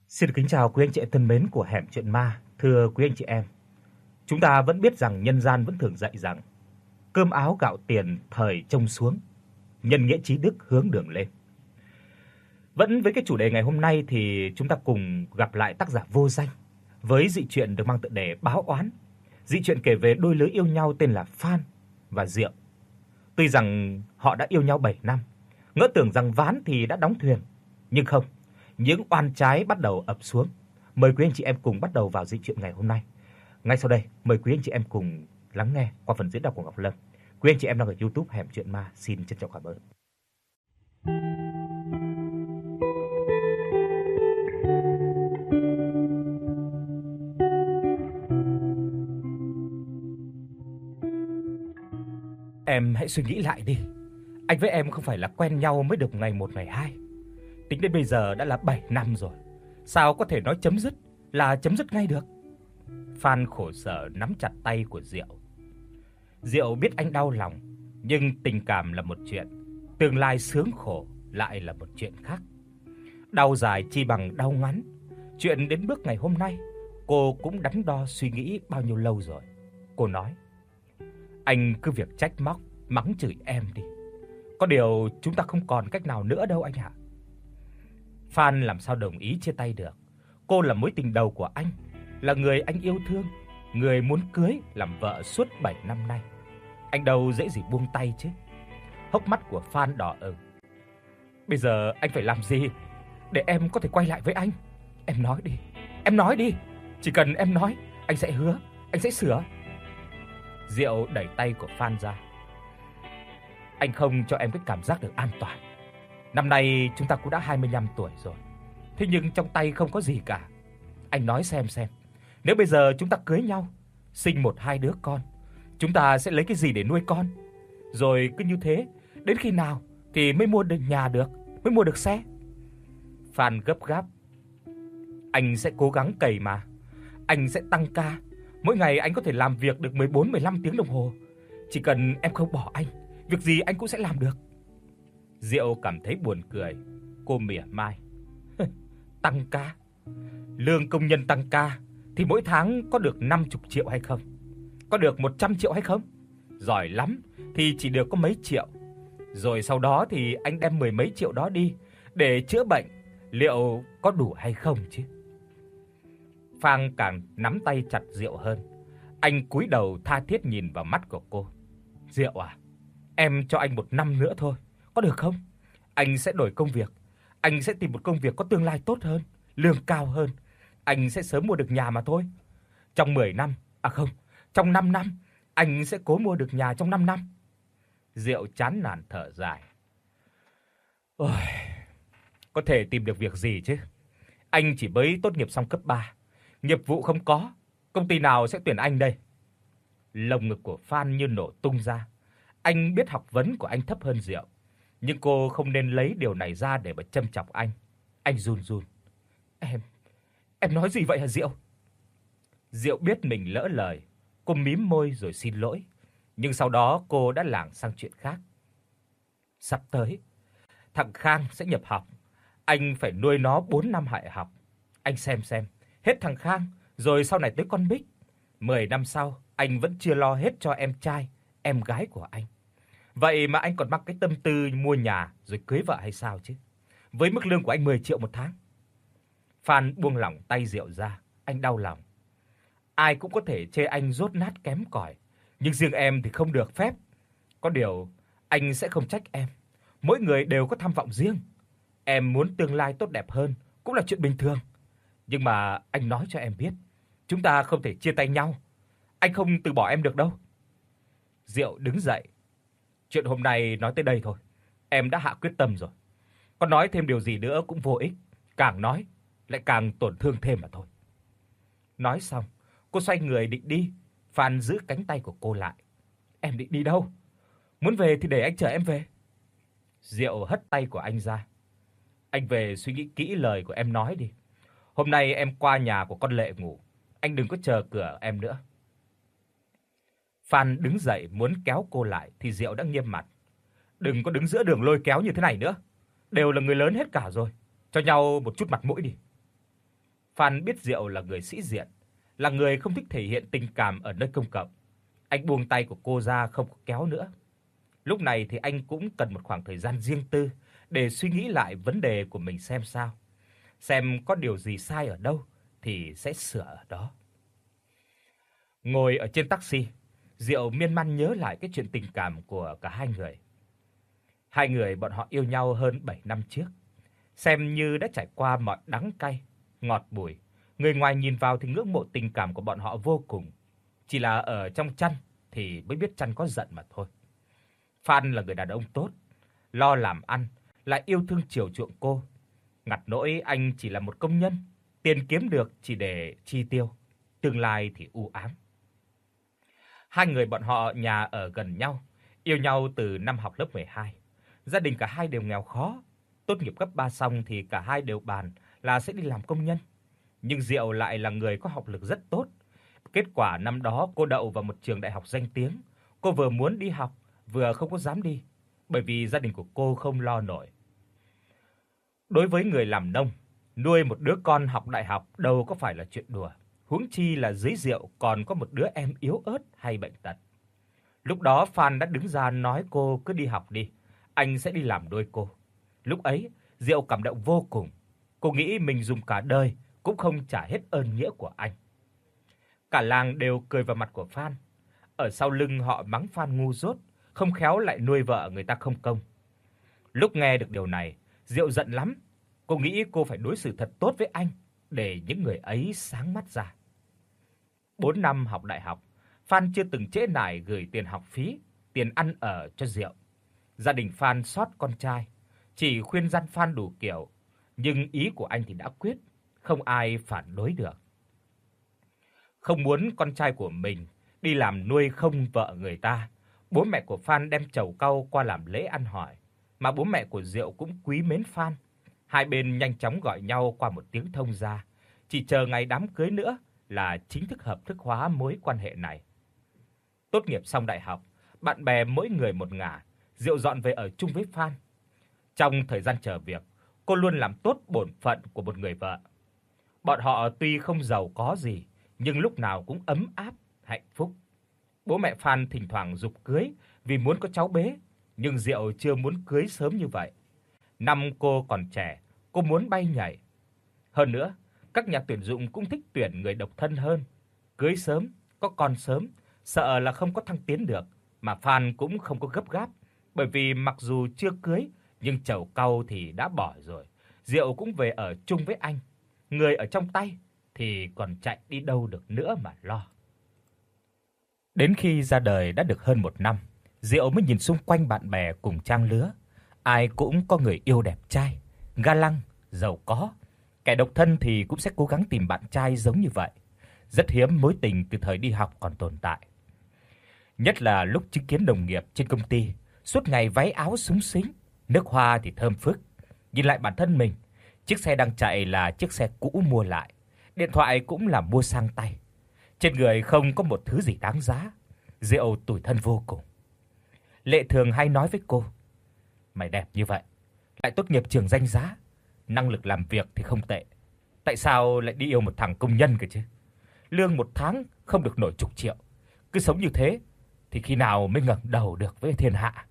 Xin được kính chào quý anh chị em thân mến của Hẻm Chuyện Ma. Thưa quý anh chị em, chúng ta vẫn biết rằng nhân gian vẫn thường dạy rằng cơm áo gạo tiền thời trông xuống, nhân nghĩa trí đức hướng đường lên. Vẫn với cái chủ đề ngày hôm nay thì chúng ta cùng gặp lại tác giả Vô Danh với dị truyện được mang tựa đề Báo Oán. Dị truyện kể về đôi lứa yêu nhau tên là Phan và Diệu. Tuy rằng họ đã yêu nhau 7 năm, ngỡ tưởng rằng ván thì đã đóng thuyền, nhưng không, những oan trái bắt đầu ập xuống. Mời quý anh chị em cùng bắt đầu vào dị truyện ngày hôm nay. Ngay sau đây, mời quý anh chị em cùng lắng nghe qua phần diễn đọc của Ngọc Lâm. Quý anh chị em đang ở YouTube Hẻm Chuyện Ma, xin trân trọng cảm ơn. Em hãy suy nghĩ lại đi. Anh với em không phải là quen nhau mới được ngày 1 ngày 2. Tính đến bây giờ đã là 7 năm rồi. Sao có thể nói chấm dứt là chấm dứt ngay được? Phan khổ sở nắm chặt tay của Diệu. Diệu biết anh đau lòng, nhưng tình cảm là một chuyện, tương lai sướng khổ lại là một chuyện khác. Đau dài chi bằng đau ngắn. Chuyện đến bước ngày hôm nay, cô cũng đắn đo suy nghĩ bao nhiêu lâu rồi. Cô nói: "Anh cứ việc trách móc, mắng chửi em đi. Có điều chúng ta không còn cách nào nữa đâu anh ạ." Phan làm sao đồng ý chia tay được. Cô là mối tình đầu của anh, là người anh yêu thương, người muốn cưới làm vợ suốt 7 năm nay. Anh đâu dễ gì buông tay chứ. Hốc mắt của Phan đỏ ửng. "Bây giờ anh phải làm gì để em có thể quay lại với anh? Em nói đi, em nói đi. Chỉ cần em nói, anh sẽ hứa, anh sẽ sửa." Diệu đẩy tay của Phan ra. "Anh không cho em cái cảm giác được an toàn. Năm nay chúng ta cũng đã 25 tuổi rồi. Thế nhưng trong tay không có gì cả. Anh nói xem, nếu bây giờ chúng ta cưới nhau, sinh 1-2 đứa con, chúng ta sẽ lấy cái gì để nuôi con? Rồi cứ như thế, đến khi nào thì mới mua được nhà được, mới mua được xe?" Phan gấp gáp: "Anh sẽ cố gắng cày mà. Anh sẽ tăng ca. Mỗi ngày anh có thể làm việc được 14-15 tiếng đồng hồ. Chỉ cần em không bỏ anh, việc gì anh cũng sẽ làm được." Diệu cảm thấy buồn cười, cô mỉa mai: "Tăng ca? Lương công nhân tăng ca thì mỗi tháng có được 50 triệu hay không? Có được 100 triệu hay không? Giỏi lắm thì chỉ được có mấy triệu. Rồi sau đó thì anh đem mười mấy triệu đó đi để chữa bệnh, liệu có đủ hay không chứ?" Phan càng nắm tay chặt Diệu hơn. Anh cúi đầu tha thiết nhìn vào mắt của cô. "Diệu à, em cho anh 1 năm nữa thôi, có được không? Anh sẽ đổi công việc, anh sẽ tìm một công việc có tương lai tốt hơn, lương cao hơn. Anh sẽ sớm mua được nhà mà thôi. Trong 10 năm, trong 5 năm, anh sẽ cố mua được nhà trong 5 năm." Diệu chán nản thở dài. "Ôi, có thể tìm được việc gì chứ? Anh chỉ mới tốt nghiệp xong cấp 3, nghiệp vụ không có, công ty nào sẽ tuyển anh đây?" Lồng ngực của Phan như nổ tung ra. Anh biết học vấn của anh thấp hơn Diệu, nhưng cô không nên lấy điều này ra để mà châm chọc anh. Anh run run: Em nói gì vậy hả Diệu?" Diệu biết mình lỡ lời, cô mím môi rồi xin lỗi, nhưng sau đó cô đã lảng sang chuyện khác. "Sắp tới, thằng Khang sẽ nhập học, anh phải nuôi nó 4 năm đại học. Anh xem, hết thằng Khang rồi sau này tới con Bích, 10 năm sau anh vẫn chưa lo hết cho em trai, em gái của anh. Vậy mà anh còn mắc cái tâm tư mua nhà rồi cưới vợ hay sao chứ? Với mức lương của anh 10 triệu một tháng." Phan buông lỏng tay Diệu ra, anh đau lòng. Ai cũng có thể chê anh dốt nát kém cỏi, nhưng riêng em thì không được phép. Có điều anh sẽ không trách em. Mỗi người đều có tham vọng riêng. Em muốn tương lai tốt đẹp hơn cũng là chuyện bình thường. Nhưng mà anh nói cho em biết, chúng ta không thể chia tay nhau. Anh không từ bỏ em được đâu." Diệu đứng dậy. "Chuyện hôm nay nói tới đây thôi. Em đã hạ quyết tâm rồi. Còn nói thêm điều gì nữa cũng vô ích, càng nói lại càng tổn thương thêm mà thôi." Nói xong, cô xoay người định đi. Phan giữ cánh tay của cô lại. "Em định đi đâu? Muốn về thì để anh chở em về." Diệu hất tay của anh ra. "Anh về suy nghĩ kỹ lời của em nói đi. Hôm nay em qua nhà của con Lệ ngủ, anh đừng có chờ cửa em nữa." Phan đứng dậy muốn kéo cô lại thì Diệu đã nghiêm mặt: "Đừng có đứng giữa đường lôi kéo như thế này nữa. Đều là người lớn hết cả rồi, cho nhau một chút mặt mũi đi." Phan biết Diệu là người sĩ diện, là người không thích thể hiện tình cảm ở nơi công cộng. Anh buông tay của cô ra không có kéo nữa. Lúc này thì anh cũng cần một khoảng thời gian riêng tư để suy nghĩ lại vấn đề của mình xem sao. Xem có điều gì sai ở đâu thì sẽ sửa ở đó. Ngồi ở trên taxi, Diệu miên man nhớ lại cái chuyện tình cảm của cả hai người. Hai người bọn họ yêu nhau hơn 7 năm trước, xem như đã trải qua mọi đắng cay, ngọt bùi. Người ngoài nhìn vào thì ngưỡng mộ tình cảm của bọn họ vô cùng, chỉ là ở trong chăn thì mới biết chăn có giận mà thôi. Phan là người đàn ông tốt, lo làm ăn, lại yêu thương chiều chuộng cô. Ngặt nỗi anh chỉ là một công nhân, tiền kiếm được chỉ để chi tiêu, tương lai thì u ám. Hai người bọn họ nhà ở gần nhau, yêu nhau từ năm học lớp 12. Gia đình cả hai đều nghèo khó, tốt nghiệp cấp 3 xong thì cả hai đều bàn là sẽ đi làm công nhân. Nhưng Diệu lại là người có học lực rất tốt. Kết quả năm đó cô đậu vào một trường đại học danh tiếng. Cô vừa muốn đi học, vừa không có dám đi, bởi vì gia đình của cô không lo nổi. Đối với người làm nông, nuôi một đứa con học đại học đâu có phải là chuyện đùa, huống chi là dưới Diệu còn có một đứa em yếu ớt hay bệnh tật. Lúc đó Phan đã đứng ra nói cô cứ đi học đi, anh sẽ đi làm nuôi cô. Lúc ấy, Diệu cảm động vô cùng. Cô nghĩ mình dùng cả đời cũng không trả hết ơn nghĩa của anh. Cả làng đều cười vào mặt của Phan. Ở sau lưng họ mắng Phan ngu dốt, không khéo lại nuôi vợ người ta không công. Lúc nghe được điều này, Diệu giận lắm. Cô nghĩ cô phải đối xử thật tốt với anh để những người ấy sáng mắt ra. 4 năm học đại học, Phan chưa từng trễ nải gửi tiền học phí, tiền ăn ở cho Diệu. Gia đình Phan xót con trai, chỉ khuyên răn Phan đủ kiểu, nhưng ý của anh thì đã quyết, không ai phản đối được. Không muốn con trai của mình đi làm nuôi không vợ người ta, bố mẹ của Phan đem trầu cau qua làm lễ ăn hỏi, mà bố mẹ của Diệu cũng quý mến Phan. Hai bên nhanh chóng gọi nhau qua một tiếng thông gia, chỉ chờ ngày đám cưới nữa là chính thức hợp thức hóa mối quan hệ này. Tốt nghiệp xong đại học, bạn bè mỗi người một ngả, Diệu dọn về ở chung với Phan. Trong thời gian chờ việc, cô luôn làm tốt bổn phận của một người vợ. Bọn họ tuy không giàu có gì, nhưng lúc nào cũng ấm áp, hạnh phúc. Bố mẹ Phan thỉnh thoảng giục cưới vì muốn có cháu bé, nhưng Diệu chưa muốn cưới sớm như vậy. Năm cô còn trẻ, cô muốn bay nhảy. Hơn nữa, các nhà tuyển dụng cũng thích tuyển người độc thân hơn. Cưới sớm, có con sớm, sợ là không có thăng tiến được, mà Phan cũng không có gấp gáp, bởi vì mặc dù chưa cưới nhưng trầu cau thì đã bỏ rồi. Diệu cũng về ở chung với anh, người ở trong tay thì còn chạy đi đâu được nữa mà lo. Đến khi ra đời đã được hơn 1 năm, Diệu mới nhìn xung quanh bạn bè cùng trang lứa, ai cũng có người yêu đẹp trai, ga lăng, giàu có. Kẻ độc thân thì cũng sẽ cố gắng tìm bạn trai giống như vậy. Rất hiếm mối tình từ thời đi học còn tồn tại. Nhất là lúc chứng kiến đồng nghiệp trên công ty suốt ngày váy áo xúng xính, nước hoa thì thơm phức. Nhìn lại bản thân mình, chiếc xe đang chạy là chiếc xe cũ mua lại, điện thoại cũng là mua sang tay. Trên người không có một thứ gì đáng giá. Diệu tủi thân vô cùng. Lệ thường hay nói với cô: "Mày đẹp như vậy, lại tốt nghiệp trường danh giá, năng lực làm việc thì không tệ. Tại sao lại đi yêu một thằng công nhân cơ chứ? Lương một tháng không được nổi chục triệu. Cứ sống như thế thì khi nào mới ngẩng đầu được với thiên hạ?"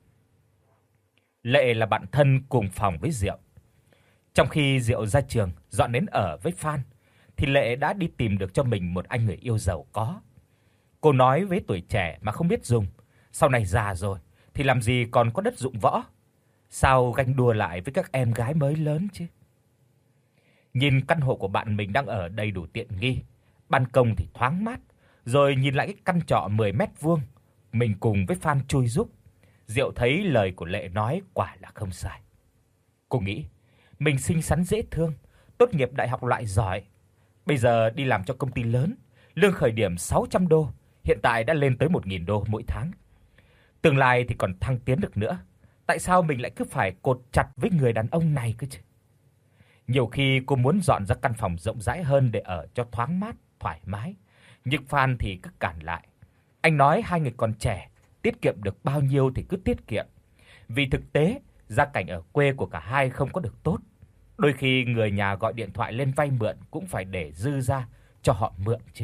Lệ là bạn thân cùng phòng với Diệu. Trong khi Diệu ra trường dọn đến ở với Phan thì Lệ đã đi tìm được cho mình một anh người yêu giàu có. Cô nói với tuổi trẻ mà không biết dùng, sau này già rồi thì làm gì còn có đất dụng võ, sao ganh đua lại với các em gái mới lớn chứ. Nhìn căn hộ của bạn mình đang ở đầy đủ tiện nghi, ban công thì thoáng mát, rồi nhìn lại cái căn trọ 10 mét vuông mình cùng với Phan chui giúp, Diệu thấy lời của Lệ nói quả là không sai. Cô nghĩ mình xinh xắn dễ thương, tốt nghiệp đại học loại giỏi, bây giờ đi làm cho công ty lớn, lương khởi điểm 600 đô, hiện tại đã lên tới 1.000 đô mỗi tháng. Tương lai thì còn thăng tiến được nữa, tại sao mình lại cứ phải cột chặt với người đàn ông này cơ chứ? Nhiều khi cô muốn dọn ra căn phòng rộng rãi hơn để ở cho thoáng mát, thoải mái, nhưng Phan thì cứ cản lại. Anh nói hai người còn trẻ, tiết kiệm được bao nhiêu thì cứ tiết kiệm. Vì thực tế, gia cảnh ở quê của cả hai không có được tốt. Đôi khi người nhà gọi điện thoại lên vay mượn cũng phải để dư ra cho họ mượn chứ.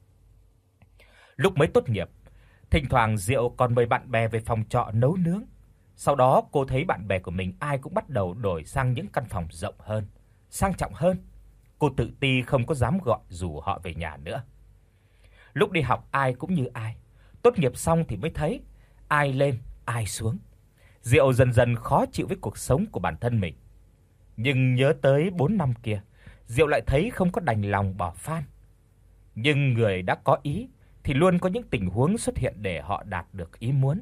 Lúc mới tốt nghiệp, thỉnh thoảng Diệu còn mời bạn bè về phòng trọ nấu nướng. Sau đó cô thấy bạn bè của mình ai cũng bắt đầu đổi sang những căn phòng rộng hơn, sang trọng hơn. Cô tự ti không có dám gọi rủ họ về nhà nữa. Lúc đi học ai cũng như ai, tốt nghiệp xong thì mới thấy ai lên, ai xuống. Diệu dần dần khó chịu với cuộc sống của bản thân mình. Nhưng nhớ tới 4 năm kia, Diệu lại thấy không có đành lòng bỏ Phan. Nhưng người đã có ý thì luôn có những tình huống xuất hiện để họ đạt được ý muốn.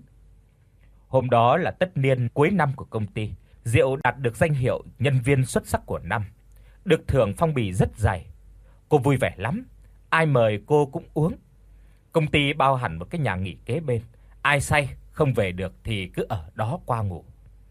Hôm đó là tất niên cuối năm của công ty, Diệu đạt được danh hiệu nhân viên xuất sắc của năm, được thưởng phong bì rất dày. Cô vui vẻ lắm, ai mời cô cũng uống. Công ty bao hẳn một cái nhà nghỉ kế bên, ai say không về được thì cứ ở đó qua ngủ.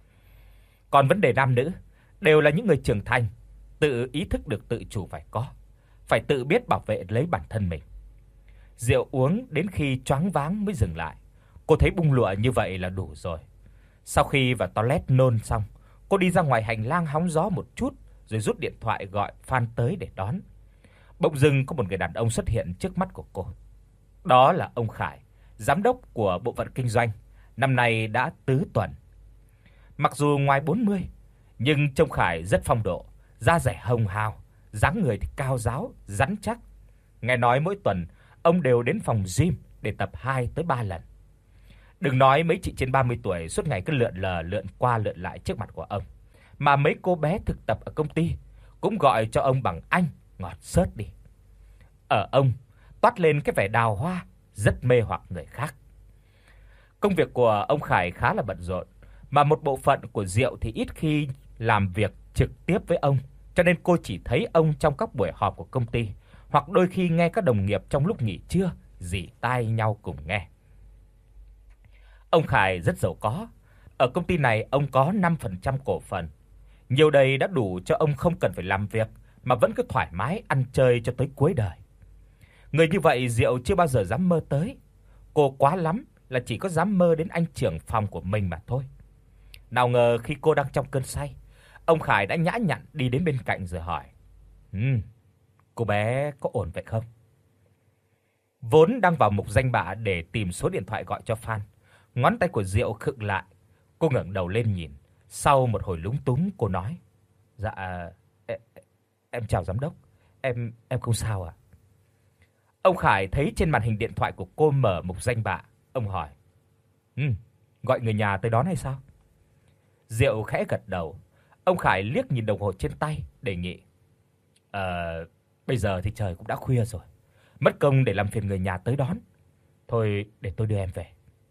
Còn vấn đề nam nữ đều là những người trưởng thành, tự ý thức được tự chủ phải tự biết bảo vệ lấy bản thân mình. Rượu uống đến khi choáng váng mới dừng lại. Cô thấy bung lụa như vậy là đủ rồi. Sau khi vào toilet nôn xong, cô đi ra ngoài hành lang hóng gió một chút rồi rút điện thoại gọi Phan tới để đón. Bỗng dưng có một người đàn ông xuất hiện trước mắt của cô. Đó là ông Khải, giám đốc của bộ phận kinh doanh, năm nay đã tứ tuần. Mặc dù ngoài 40, nhưng trông Khải rất phong độ, da dẻ hồng hào, dáng người thì cao ráo, rắn chắc. Nghe nói mỗi tuần ông đều đến phòng gym để tập 2 tới 3 lần. Đừng nói mấy chị trên 30 tuổi suốt ngày cứ lượn lờ lượn qua lượn lại trước mặt của ông, mà mấy cô bé thực tập ở công ty cũng gọi cho ông bằng anh, ngọt xớt đi. Ở ông toát lên cái vẻ đào hoa rất mê hoặc người khác. Công việc của ông Khải khá là bận rộn, mà một bộ phận của Diệu thì ít khi làm việc trực tiếp với ông, cho nên cô chỉ thấy ông trong các buổi họp của công ty, hoặc đôi khi nghe các đồng nghiệp trong lúc nghỉ trưa rỉ tai nhau cùng nghe. Ông Khải rất giàu có, ở công ty này ông có 5% cổ phần. Nhiều đây đã đủ cho ông không cần phải làm việc mà vẫn cứ thoải mái ăn chơi cho tới cuối đời. Người như vậy Diệu chưa bao giờ dám mơ tới. Cô quá lắm là chỉ có dám mơ đến anh trưởng phòng của mình mà thôi. Nào ngờ khi cô đang trong cơn say, ông Khải đã nhã nhặn đi đến bên cạnh rồi hỏi: cô bé có ổn vậy không?" Vốn đang vào mục danh bạ để tìm số điện thoại gọi cho Phan, ngón tay của Diệu khựng lại. Cô ngẩng đầu lên nhìn, sau một hồi lúng túng cô nói: "Dạ em chào giám đốc, em không sao ạ." Ông Khải thấy trên màn hình điện thoại của cô mở mục danh bạ, ông hỏi: gọi người nhà tới đón hay sao?" Diệu khẽ gật đầu. Ông Khải liếc nhìn đồng hồ trên tay, đề nghị: Bây giờ thì trời cũng đã khuya rồi, mất công để làm phiền người nhà tới đón. Thôi để tôi đưa em về."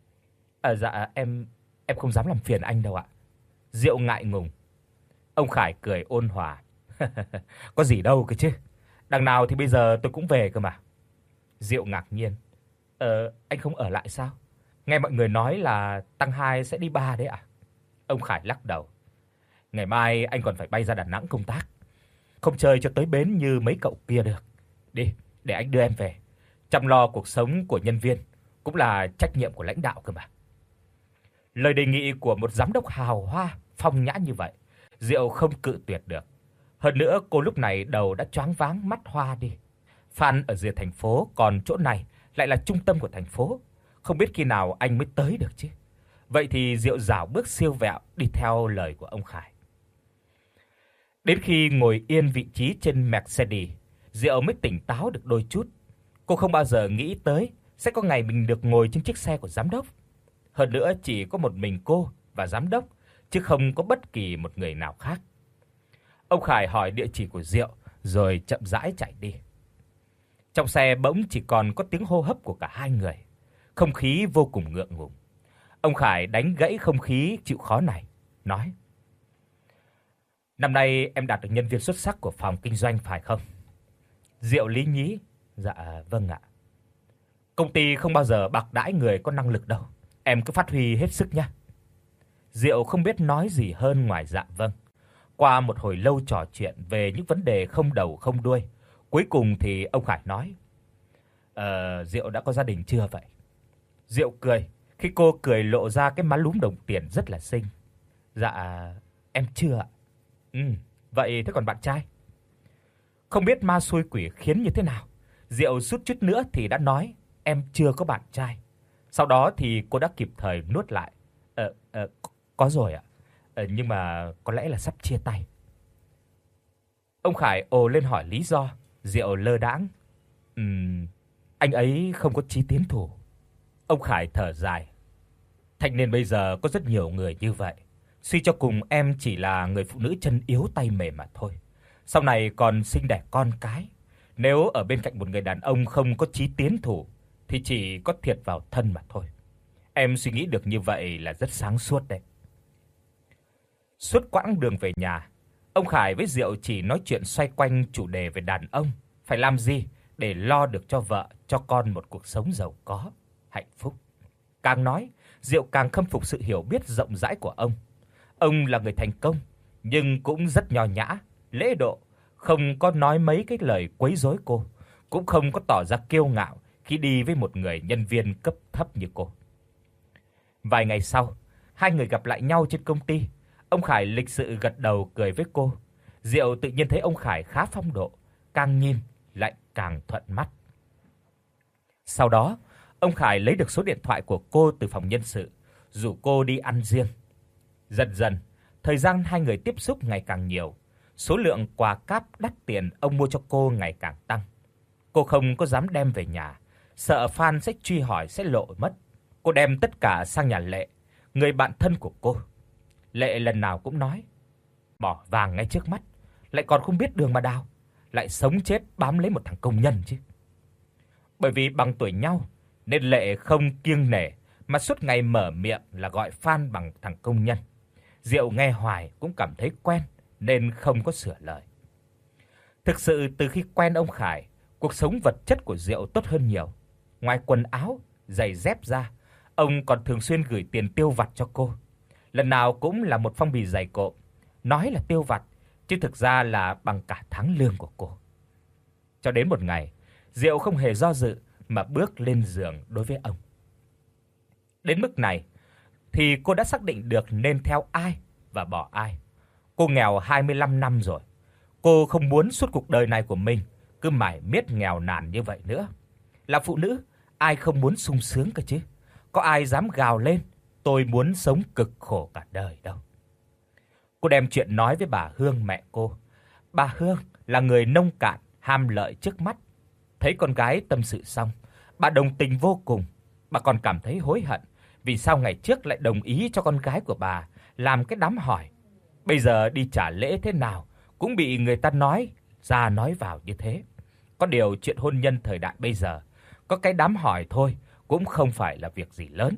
Dạ em không dám làm phiền anh đâu ạ." Diệu ngại ngùng. Ông Khải cười ôn hòa: "Có gì đâu cơ chứ. Đằng nào thì bây giờ tôi cũng về cơ mà." Diệu ngạc nhiên: Anh không ở lại sao? Nghe mọi người nói là tăng 2 sẽ đi 3 đấy ạ." Ông Khải lắc đầu: "Ngày mai anh còn phải bay ra Đà Nẵng công tác, không chơi cho tới bến như mấy cậu kia được. Đi, để anh đưa em về. Chăm lo cuộc sống của nhân viên cũng là trách nhiệm của lãnh đạo cơ mà." Lời đề nghị của một giám đốc hào hoa, phong nhã như vậy, Diệu không cự tuyệt được. Hơn nữa cô lúc này đầu đã choáng váng mắt hoa đi. Phan ở rìa thành phố, còn chỗ này lại là trung tâm của thành phố, không biết khi nào anh mới tới được chứ. Vậy thì Diệu rảo bước siêu vẹo đi theo lời của ông Khải. Đến khi ngồi yên vị trí trên Mercedes, Diệu mới tỉnh táo được đôi chút. Cô không bao giờ nghĩ tới sẽ có ngày mình được ngồi trên chiếc xe của giám đốc. Hơn nữa chỉ có một mình cô và giám đốc, chứ không có bất kỳ một người nào khác. Ông Khải hỏi địa chỉ của Diệu rồi chậm rãi chạy đi. Trong xe bỗng chỉ còn có tiếng hô hấp của cả hai người, không khí vô cùng ngượng ngùng. Ông Khải đánh gãy không khí chịu khó này, nói: "Năm nay em đạt được nhân viên xuất sắc của phòng kinh doanh phải không?" Diệu lý nhí: "Dạ vâng ạ." "Công ty không bao giờ bạc đãi người có năng lực đâu, em cứ phát huy hết sức nhé." Diệu không biết nói gì hơn ngoài dạ vâng. Qua một hồi lâu trò chuyện về những vấn đề không đầu không đuôi, cuối cùng thì ông Khải nói: Diệu đã có gia đình chưa vậy?" Diệu cười, khi cô cười lộ ra cái má lúm đồng tiền rất là xinh. "Dạ em chưa ạ." Vậy thế còn bạn trai? Không biết ma xui quỷ khiến như thế nào, Diệu suýt chút nữa thì đã nói em chưa có bạn trai. Sau đó thì cô đã kịp thời nuốt lại. Có rồi ạ. Nhưng mà có lẽ là sắp chia tay. Ông Khải ồ lên hỏi lý do, Diệu lơ đãng. Anh ấy không có chí tiến thủ. Ông Khải thở dài. Thanh niên bây giờ có rất nhiều người như vậy. Suy cho cùng em chỉ là người phụ nữ chân yếu tay mềm mà thôi. Sau này còn sinh đẻ con cái, nếu ở bên cạnh một người đàn ông không có chí tiến thủ thì chỉ có thiệt vào thân mà thôi. Em suy nghĩ được như vậy là rất sáng suốt đấy. Suốt quãng đường về nhà, ông Khải với Diệu chỉ nói chuyện xoay quanh chủ đề về đàn ông, phải làm gì để lo được cho vợ, cho con một cuộc sống giàu có, hạnh phúc. Càng nói, Diệu càng khâm phục sự hiểu biết rộng rãi của ông. Ông là người thành công nhưng cũng rất nho nhã, lễ độ, không có nói mấy cái lời quấy rối cô, cũng không có tỏ ra kiêu ngạo khi đi với một người nhân viên cấp thấp như cô. Vài ngày sau, hai người gặp lại nhau trên công ty. Ông Khải lịch sự gật đầu cười với cô. Diệu tự nhiên thấy ông Khải khá phong độ, càng nhìn lại càng thuận mắt. Sau đó, ông Khải lấy được số điện thoại của cô từ phòng nhân sự, rủ cô đi ăn riêng. Dần dần, thời gian hai người tiếp xúc ngày càng nhiều, số lượng quà cáp đắt tiền ông mua cho cô ngày càng tăng. Cô không có dám đem về nhà, sợ fan sẽ truy hỏi sẽ lộ mất. Cô đem tất cả sang nhà Lệ, người bạn thân của cô. Lệ lần nào cũng nói, bỏ vàng ngay trước mắt, lại còn không biết đường mà đào, lại sống chết bám lấy một thằng công nhân chứ. Bởi vì bằng tuổi nhau nên Lệ không kiêng nể mà suốt ngày mở miệng là gọi fan bằng thằng công nhân. Diệu nghe hoài cũng cảm thấy quen nên không có sửa lời. Thực sự từ khi quen ông Khải, cuộc sống vật chất của Diệu tốt hơn nhiều. Ngoài quần áo, giày dép ra, ông còn thường xuyên gửi tiền tiêu vặt cho cô. Lần nào cũng là một phong bì dày cộm, nói là tiêu vặt chứ thực ra là bằng cả tháng lương của cô. Cho đến một ngày, Diệu không hề do dự mà bước lên giường đối với ông. Đến mức này thì cô đã xác định được nên theo ai và bỏ ai. Cô nghèo 25 năm rồi. Cô không muốn suốt cuộc đời này của mình cứ mải miết nghèo nàn như vậy nữa. Là phụ nữ, ai không muốn sung sướng cơ chứ? Có ai dám gào lên tôi muốn sống cực khổ cả đời đâu. Cô đem chuyện nói với bà Hương mẹ cô. Bà Hương là người nông cạn, ham lợi trước mắt. Thấy con gái tâm sự xong, bà đồng tình vô cùng. Bà còn cảm thấy hối hận vì sao ngày trước lại đồng ý cho con gái của bà làm cái đám hỏi. Bây giờ đi trả lễ thế nào cũng bị người ta nói ra nói vào như thế. Có điều chuyện hôn nhân thời đại bây giờ, có cái đám hỏi thôi cũng không phải là việc gì lớn.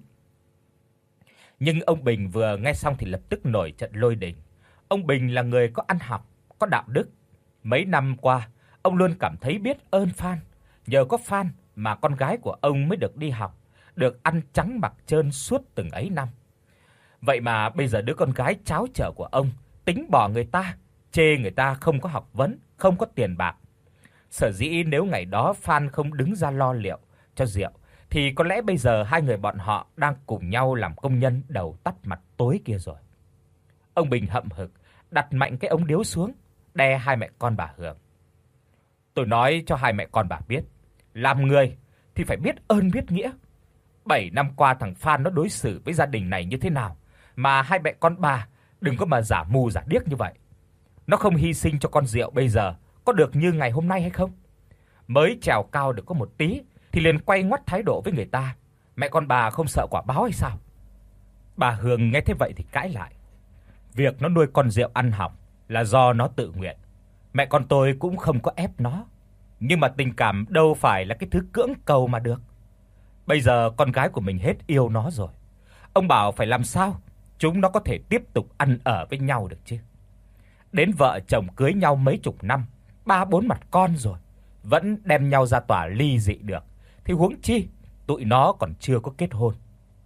Nhưng ông Bình vừa nghe xong thì lập tức nổi trận lôi đình. Ông Bình là người có ăn học, có đạo đức. Mấy năm qua, ông luôn cảm thấy biết ơn Phan, nhờ có Phan mà con gái của ông mới được đi học, được ăn trắng mặc trơn suốt từng ấy năm. Vậy mà bây giờ đứa con gái tráo trở của ông tính bỏ người ta, chê người ta không có học vấn, không có tiền bạc. Sở dĩ nếu ngày đó Phan không đứng ra lo liệu cho Diệu thì có lẽ bây giờ hai người bọn họ đang cùng nhau làm công nhân đầu tắt mặt tối kia rồi. Ông Bình hậm hực đặt mạnh cái ống điếu xuống, đè hai mẹ con bà Hương. Tôi nói cho hai mẹ con bà biết, làm người thì phải biết ơn biết nghĩa. 7 năm qua thằng Phan nó đối xử với gia đình này như thế nào mà hai mẹ con bà đừng có mà giả mù giả điếc như vậy. Nó không hy sinh cho con Diệu bây giờ có được như ngày hôm nay hay không? Mới trèo cao được có một tí thì liền quay ngoắt thái độ với người ta. Mẹ con bà không sợ quả báo hay sao? Bà Hương nghe thế vậy thì cãi lại. Việc nó nuôi con Diệu ăn học là do nó tự nguyện. Mẹ con tôi cũng không có ép nó. Nhưng mà tình cảm đâu phải là cái thứ cưỡng cầu mà được. Bây giờ con gái của mình hết yêu nó rồi. Ông bảo phải làm sao chúng nó có thể tiếp tục ăn ở với nhau được chứ? Đến vợ chồng cưới nhau mấy chục năm, 3-4 mặt con rồi, vẫn đem nhau ra tòa ly dị được thì huống chi tụi nó còn chưa có kết hôn.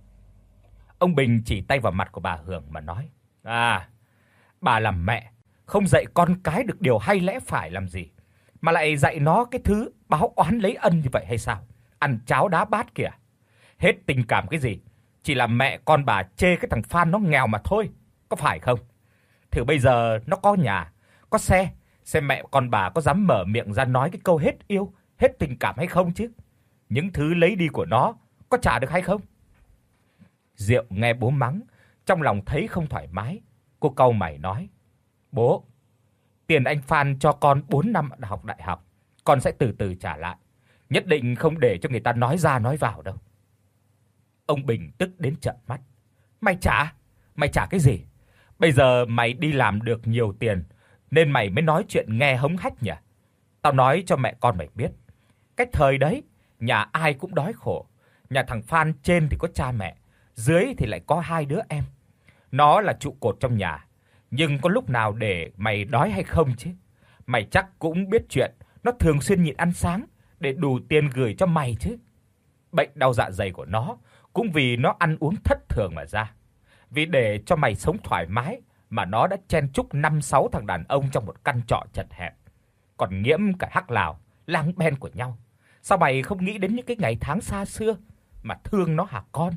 Ông Bình chỉ tay vào mặt của bà Hương mà nói: bà làm mẹ không dạy con cái được điều hay lẽ phải làm gì, mà lại dạy nó cái thứ báo oán lấy ân như vậy hay sao? Ăn cháo đá bát kìa. Hết tình cảm cái gì, chỉ là mẹ con bà chê cái thằng Phan nó nghèo mà thôi, có phải không? Thử bây giờ nó có nhà, có xem mẹ con bà có dám mở miệng ra nói cái câu hết yêu, hết tình cảm hay không chứ? Những thứ lấy đi của nó có trả được hay không? Diệu nghe bố mắng, trong lòng thấy không thoải mái, cô cau mày nói: "Bố, tiền anh Phan cho con 4 năm học đại học, con sẽ từ từ trả lại, nhất định không để cho người ta nói ra nói vào đâu." Ông Bình tức đến trợn mắt: "Mày trả? Mày trả cái gì? Bây giờ mày đi làm được nhiều tiền nên mày mới nói chuyện nghe hống hách nhỉ? Tao nói cho mẹ con mày biết, cái thời đấy nhà ai cũng đói khổ, nhà thằng Phan trên thì có cha mẹ, dưới thì lại có 2 đứa em. Nó là trụ cột trong nhà, nhưng có lúc nào để mày đói hay không chứ? Mày chắc cũng biết chuyện, nó thường xuyên nhịn ăn sáng để đủ tiền gửi cho mày chứ. Bệnh đau dạ dày của nó cũng vì nó ăn uống thất thường mà ra. Vì để cho mày sống thoải mái mà nó đã chen chúc 5-6 thằng đàn ông trong một căn trọ chật hẹp, còn nghiễm cả Hắc Lào, lang ben của nhau. Sao mày không nghĩ đến những cái ngày tháng xa xưa mà thương nó hả con?"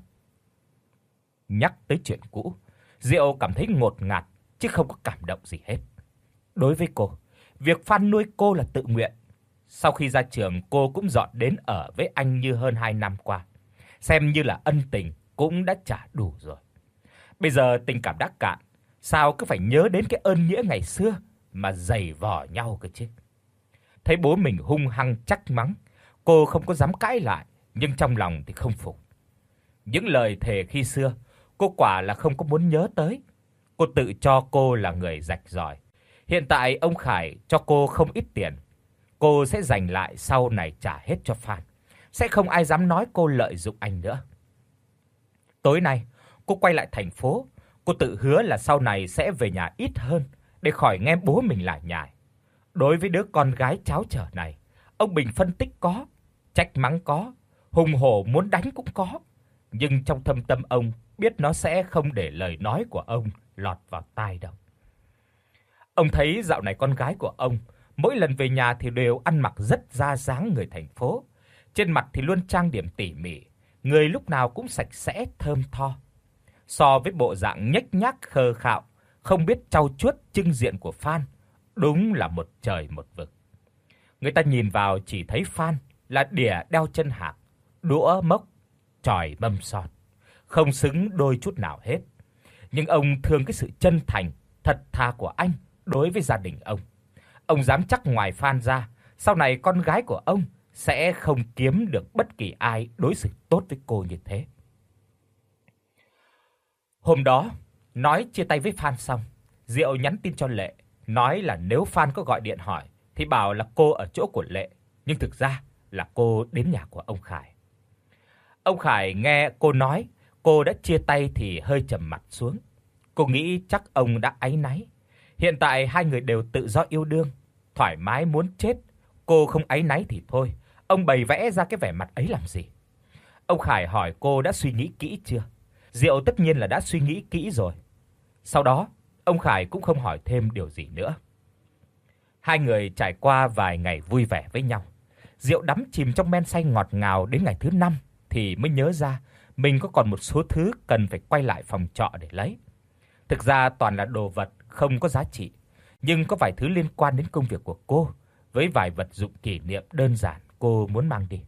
Nhắc tới chuyện cũ, Diệu cảm thấy ngột ngạt chứ không có cảm động gì hết. Đối với cô, việc Phan nuôi cô là tự nguyện. Sau khi ra trường, cô cũng dọn đến ở với anh như hơn 2 năm qua, xem như là ân tình cũng đã trả đủ rồi. Bây giờ tình cảm đã cạn, sao cứ phải nhớ đến cái ơn nghĩa ngày xưa mà giày vò nhau cơ chứ. Thấy bố mình hung hăng trách mắng, cô không có dám cãi lại, nhưng trong lòng thì không phục. Những lời thề khi xưa, cô quả là không có muốn nhớ tới. Cô tự cho cô là người rạch ròi. Hiện tại ông Khải cho cô không ít tiền, cô sẽ dành lại sau này trả hết cho Phan. Sẽ không ai dám nói cô lợi dụng anh nữa. Tối nay, cô quay lại thành phố, cô tự hứa là sau này sẽ về nhà ít hơn để khỏi nghe bố mình lải nhải. Đối với đứa con gái tráo trở này, ông Bình phân tích có, trách mắng có, hùng hổ muốn đánh cũng có, nhưng trong thâm tâm ông biết nó sẽ không để lời nói của ông lọt vào tai đâu. Ông thấy dạo này con gái của ông mỗi lần về nhà thì đều ăn mặc rất ra dáng người thành phố, trên mặt thì luôn trang điểm tỉ mỉ, người lúc nào cũng sạch sẽ thơm tho. So với bộ dạng nhếch nhác khờ khạo, không biết trau chuốt trưng diện của Phan, đúng là một trời một vực. Người ta nhìn vào chỉ thấy Phan là đỉa đeo chân hạc, đũa mốc, chòi mâm son, không xứng đôi chút nào hết. Nhưng ông thương cái sự chân thành, thật thà của anh đối với gia đình ông. Ông dám chắc ngoài Phan ra, sau này con gái của ông sẽ không kiếm được bất kỳ ai đối xử tốt với cô như thế. Hôm đó, nói chia tay với Phan xong, Diệu nhắn tin cho Lệ, nói là nếu Phan có gọi điện hỏi thì bảo là cô ở chỗ của Lệ, nhưng thực ra là cô đến nhà của ông Khải. Ông Khải nghe cô nói cô đã chia tay thì hơi trầm mặt xuống. Cô nghĩ chắc ông đã áy náy. Hiện tại hai người đều tự do yêu đương, thoải mái muốn chết, cô không áy náy thì thôi, ông bày vẽ ra cái vẻ mặt ấy làm gì? Ông Khải hỏi cô đã suy nghĩ kỹ chưa? Diệu tất nhiên là đã suy nghĩ kỹ rồi. Sau đó, ông Khải cũng không hỏi thêm điều gì nữa. Hai người trải qua vài ngày vui vẻ với nhau. Diệu đắm chìm trong men say ngọt ngào đến ngày thứ 5 thì mới nhớ ra mình có còn một số thứ cần phải quay lại phòng trọ để lấy. Thực ra toàn là đồ vật không có giá trị, nhưng có vài thứ liên quan đến công việc của cô, với vài vật dụng kỷ niệm đơn giản cô muốn mang đi.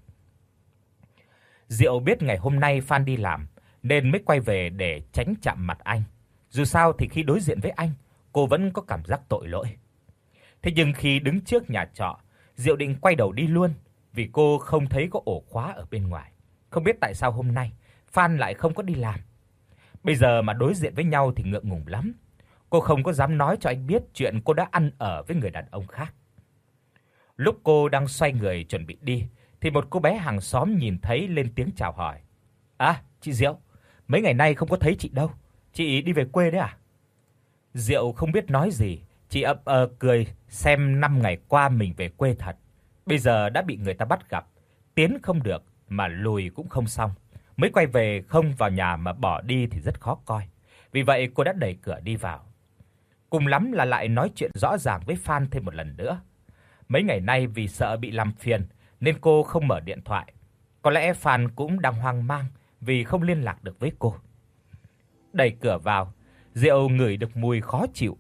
Diệu biết ngày hôm nay Phan đi làm nên mới quay về để tránh chạm mặt anh. Dù sao thì khi đối diện với anh, cô vẫn có cảm giác tội lỗi. Thế nhưng khi đứng trước nhà trọ, Diệu định quay đầu đi luôn vì cô không thấy có ổ khóa ở bên ngoài. Không biết tại sao hôm nay Phan lại không có đi làm. Bây giờ mà đối diện với nhau thì ngượng ngùng lắm. Cô không có dám nói cho anh biết chuyện cô đã ăn ở với người đàn ông khác. Lúc cô đang xoay người chuẩn bị đi thì một cô bé hàng xóm nhìn thấy lên tiếng chào hỏi. "À, chị Diệu, mấy ngày nay không có thấy chị đâu. Chị đi về quê đấy à?" Diệu không biết nói gì, chỉ ậm cười xem 5 ngày qua mình về quê thật. Bây giờ đã bị người ta bắt gặp, tiến không được mà lùi cũng không xong. Mới quay về không vào nhà mà bỏ đi thì rất khó coi. Vì vậy cô đã đẩy cửa đi vào. Cùng lắm là lại nói chuyện rõ ràng với Phan thêm một lần nữa. Mấy ngày nay vì sợ bị làm phiền nên cô không mở điện thoại. Có lẽ Phan cũng đang hoang mang vì không liên lạc được với cô. Đẩy cửa vào, Diệu ngửi được mùi khó chịu.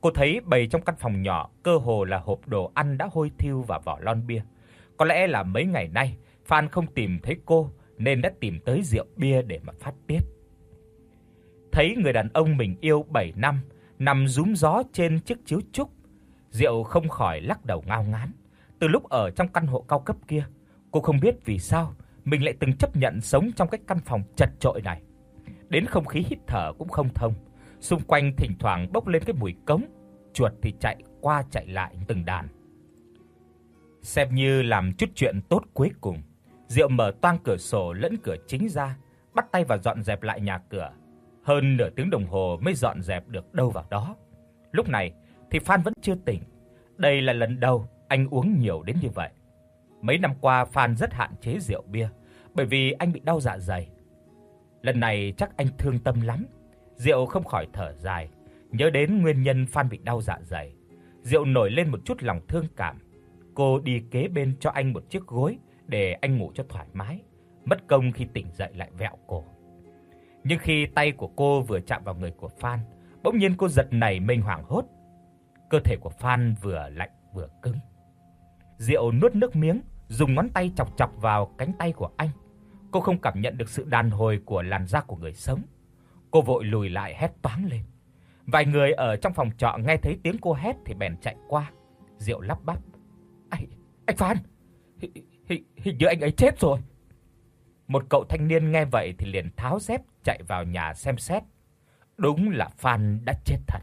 Cô thấy bày trong căn phòng nhỏ cơ hồ là hộp đồ ăn đã hôi thiu và vỏ lon bia. Có lẽ là mấy ngày nay Phan không tìm thấy cô nên đã tìm tới rượu bia để mà phát tiết. Thấy người đàn ông mình yêu 7 năm nằm rúm gió trên chiếc chiếu trúc, Diệu không khỏi lắc đầu ngao ngán. Từ lúc ở trong căn hộ cao cấp kia, cô không biết vì sao mình lại từng chấp nhận sống trong cái căn phòng chật chội này. Đến không khí hít thở cũng không thông, xung quanh thỉnh thoảng bốc lên cái mùi cống, chuột thì chạy qua chạy lại từng đàn. Xem như làm chút chuyện tốt cuối cùng, Diệu mở toang cửa sổ lẫn cửa chính ra, bắt tay vào dọn dẹp lại nhà cửa. Hơn nửa tiếng đồng hồ mới dọn dẹp được đâu vào đó. Lúc này thì Phan vẫn chưa tỉnh. Đây là lần đầu anh uống nhiều đến như vậy. Mấy năm qua Phan rất hạn chế rượu bia bởi vì anh bị đau dạ dày. Lần này chắc anh thương tâm lắm. Diệu không khỏi thở dài, nhớ đến nguyên nhân Phan bị đau dạ dày. Diệu nổi lên một chút lòng thương cảm. Cô đi kế bên cho anh một chiếc gối để anh ngủ cho thoải mái, mất công khi tỉnh dậy lại vẹo cổ. Nhưng khi tay của cô vừa chạm vào người của Phan, bỗng nhiên cô giật nảy mình hoảng hốt. Cơ thể của Phan vừa lạnh vừa cứng. Diệu nuốt nước miếng, dùng ngón tay chọc chọc vào cánh tay của anh. Cô không cảm nhận được sự đàn hồi của làn da của người sống. Cô vội lùi lại hét toáng lên. Vài người ở trong phòng trọ nghe thấy tiếng cô hét thì bèn chạy qua. Diệu lắp bắp: Anh Phan, hình như anh ấy chết rồi." Một cậu thanh niên nghe vậy thì liền tháo dép chạy vào nhà xem xét. Đúng là Phan đã chết thật.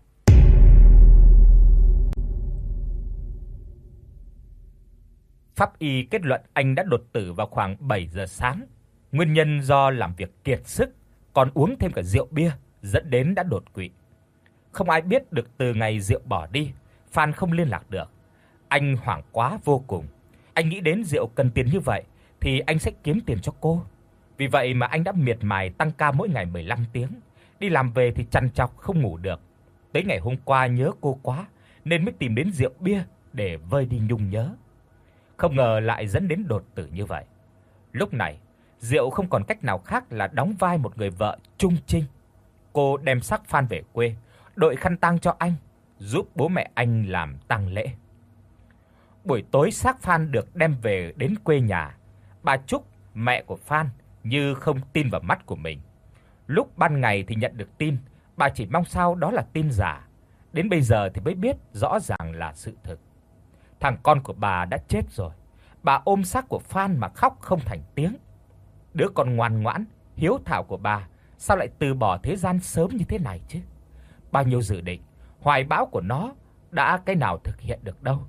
Pháp y kết luận anh đã đột tử vào khoảng 7 giờ sáng. Nguyên nhân do làm việc kiệt sức, còn uống thêm cả rượu bia dẫn đến đã đột quỵ. Không ai biết được từ ngày Diệu bỏ đi, Phan không liên lạc được. Anh hoảng quá vô cùng. Anh nghĩ đến Diệu cần tiền như vậy thì anh sẽ kiếm tiền cho cô. Vì vậy mà anh đã miệt mài tăng ca mỗi ngày 15 tiếng, đi làm về thì trằn trọc không ngủ được. Tới ngày hôm qua nhớ cô quá nên mới tìm đến rượu bia để vơi đi nhung nhớ. Không ngờ lại dẫn đến đột tử như vậy. Lúc này, Diệu không còn cách nào khác là đóng vai một người vợ trung trinh. Cô đem xác Phan về quê, đội khăn tang cho anh, giúp bố mẹ anh làm tang lễ. Buổi tối xác Phan được đem về đến quê nhà. Bà Trúc, mẹ của Phan, như không tin vào mắt của mình. Lúc ban ngày thì nhận được tin, bà chỉ mong sao đó là tin giả. Đến bây giờ thì mới biết rõ ràng là sự thật. Thằng con của bà đã chết rồi. Bà ôm xác của Phan mà khóc không thành tiếng. Đứa con ngoan ngoãn, hiếu thảo của bà sao lại từ bỏ thế gian sớm như thế này chứ? Bao nhiêu dự định, hoài bão của nó đã cái nào thực hiện được đâu.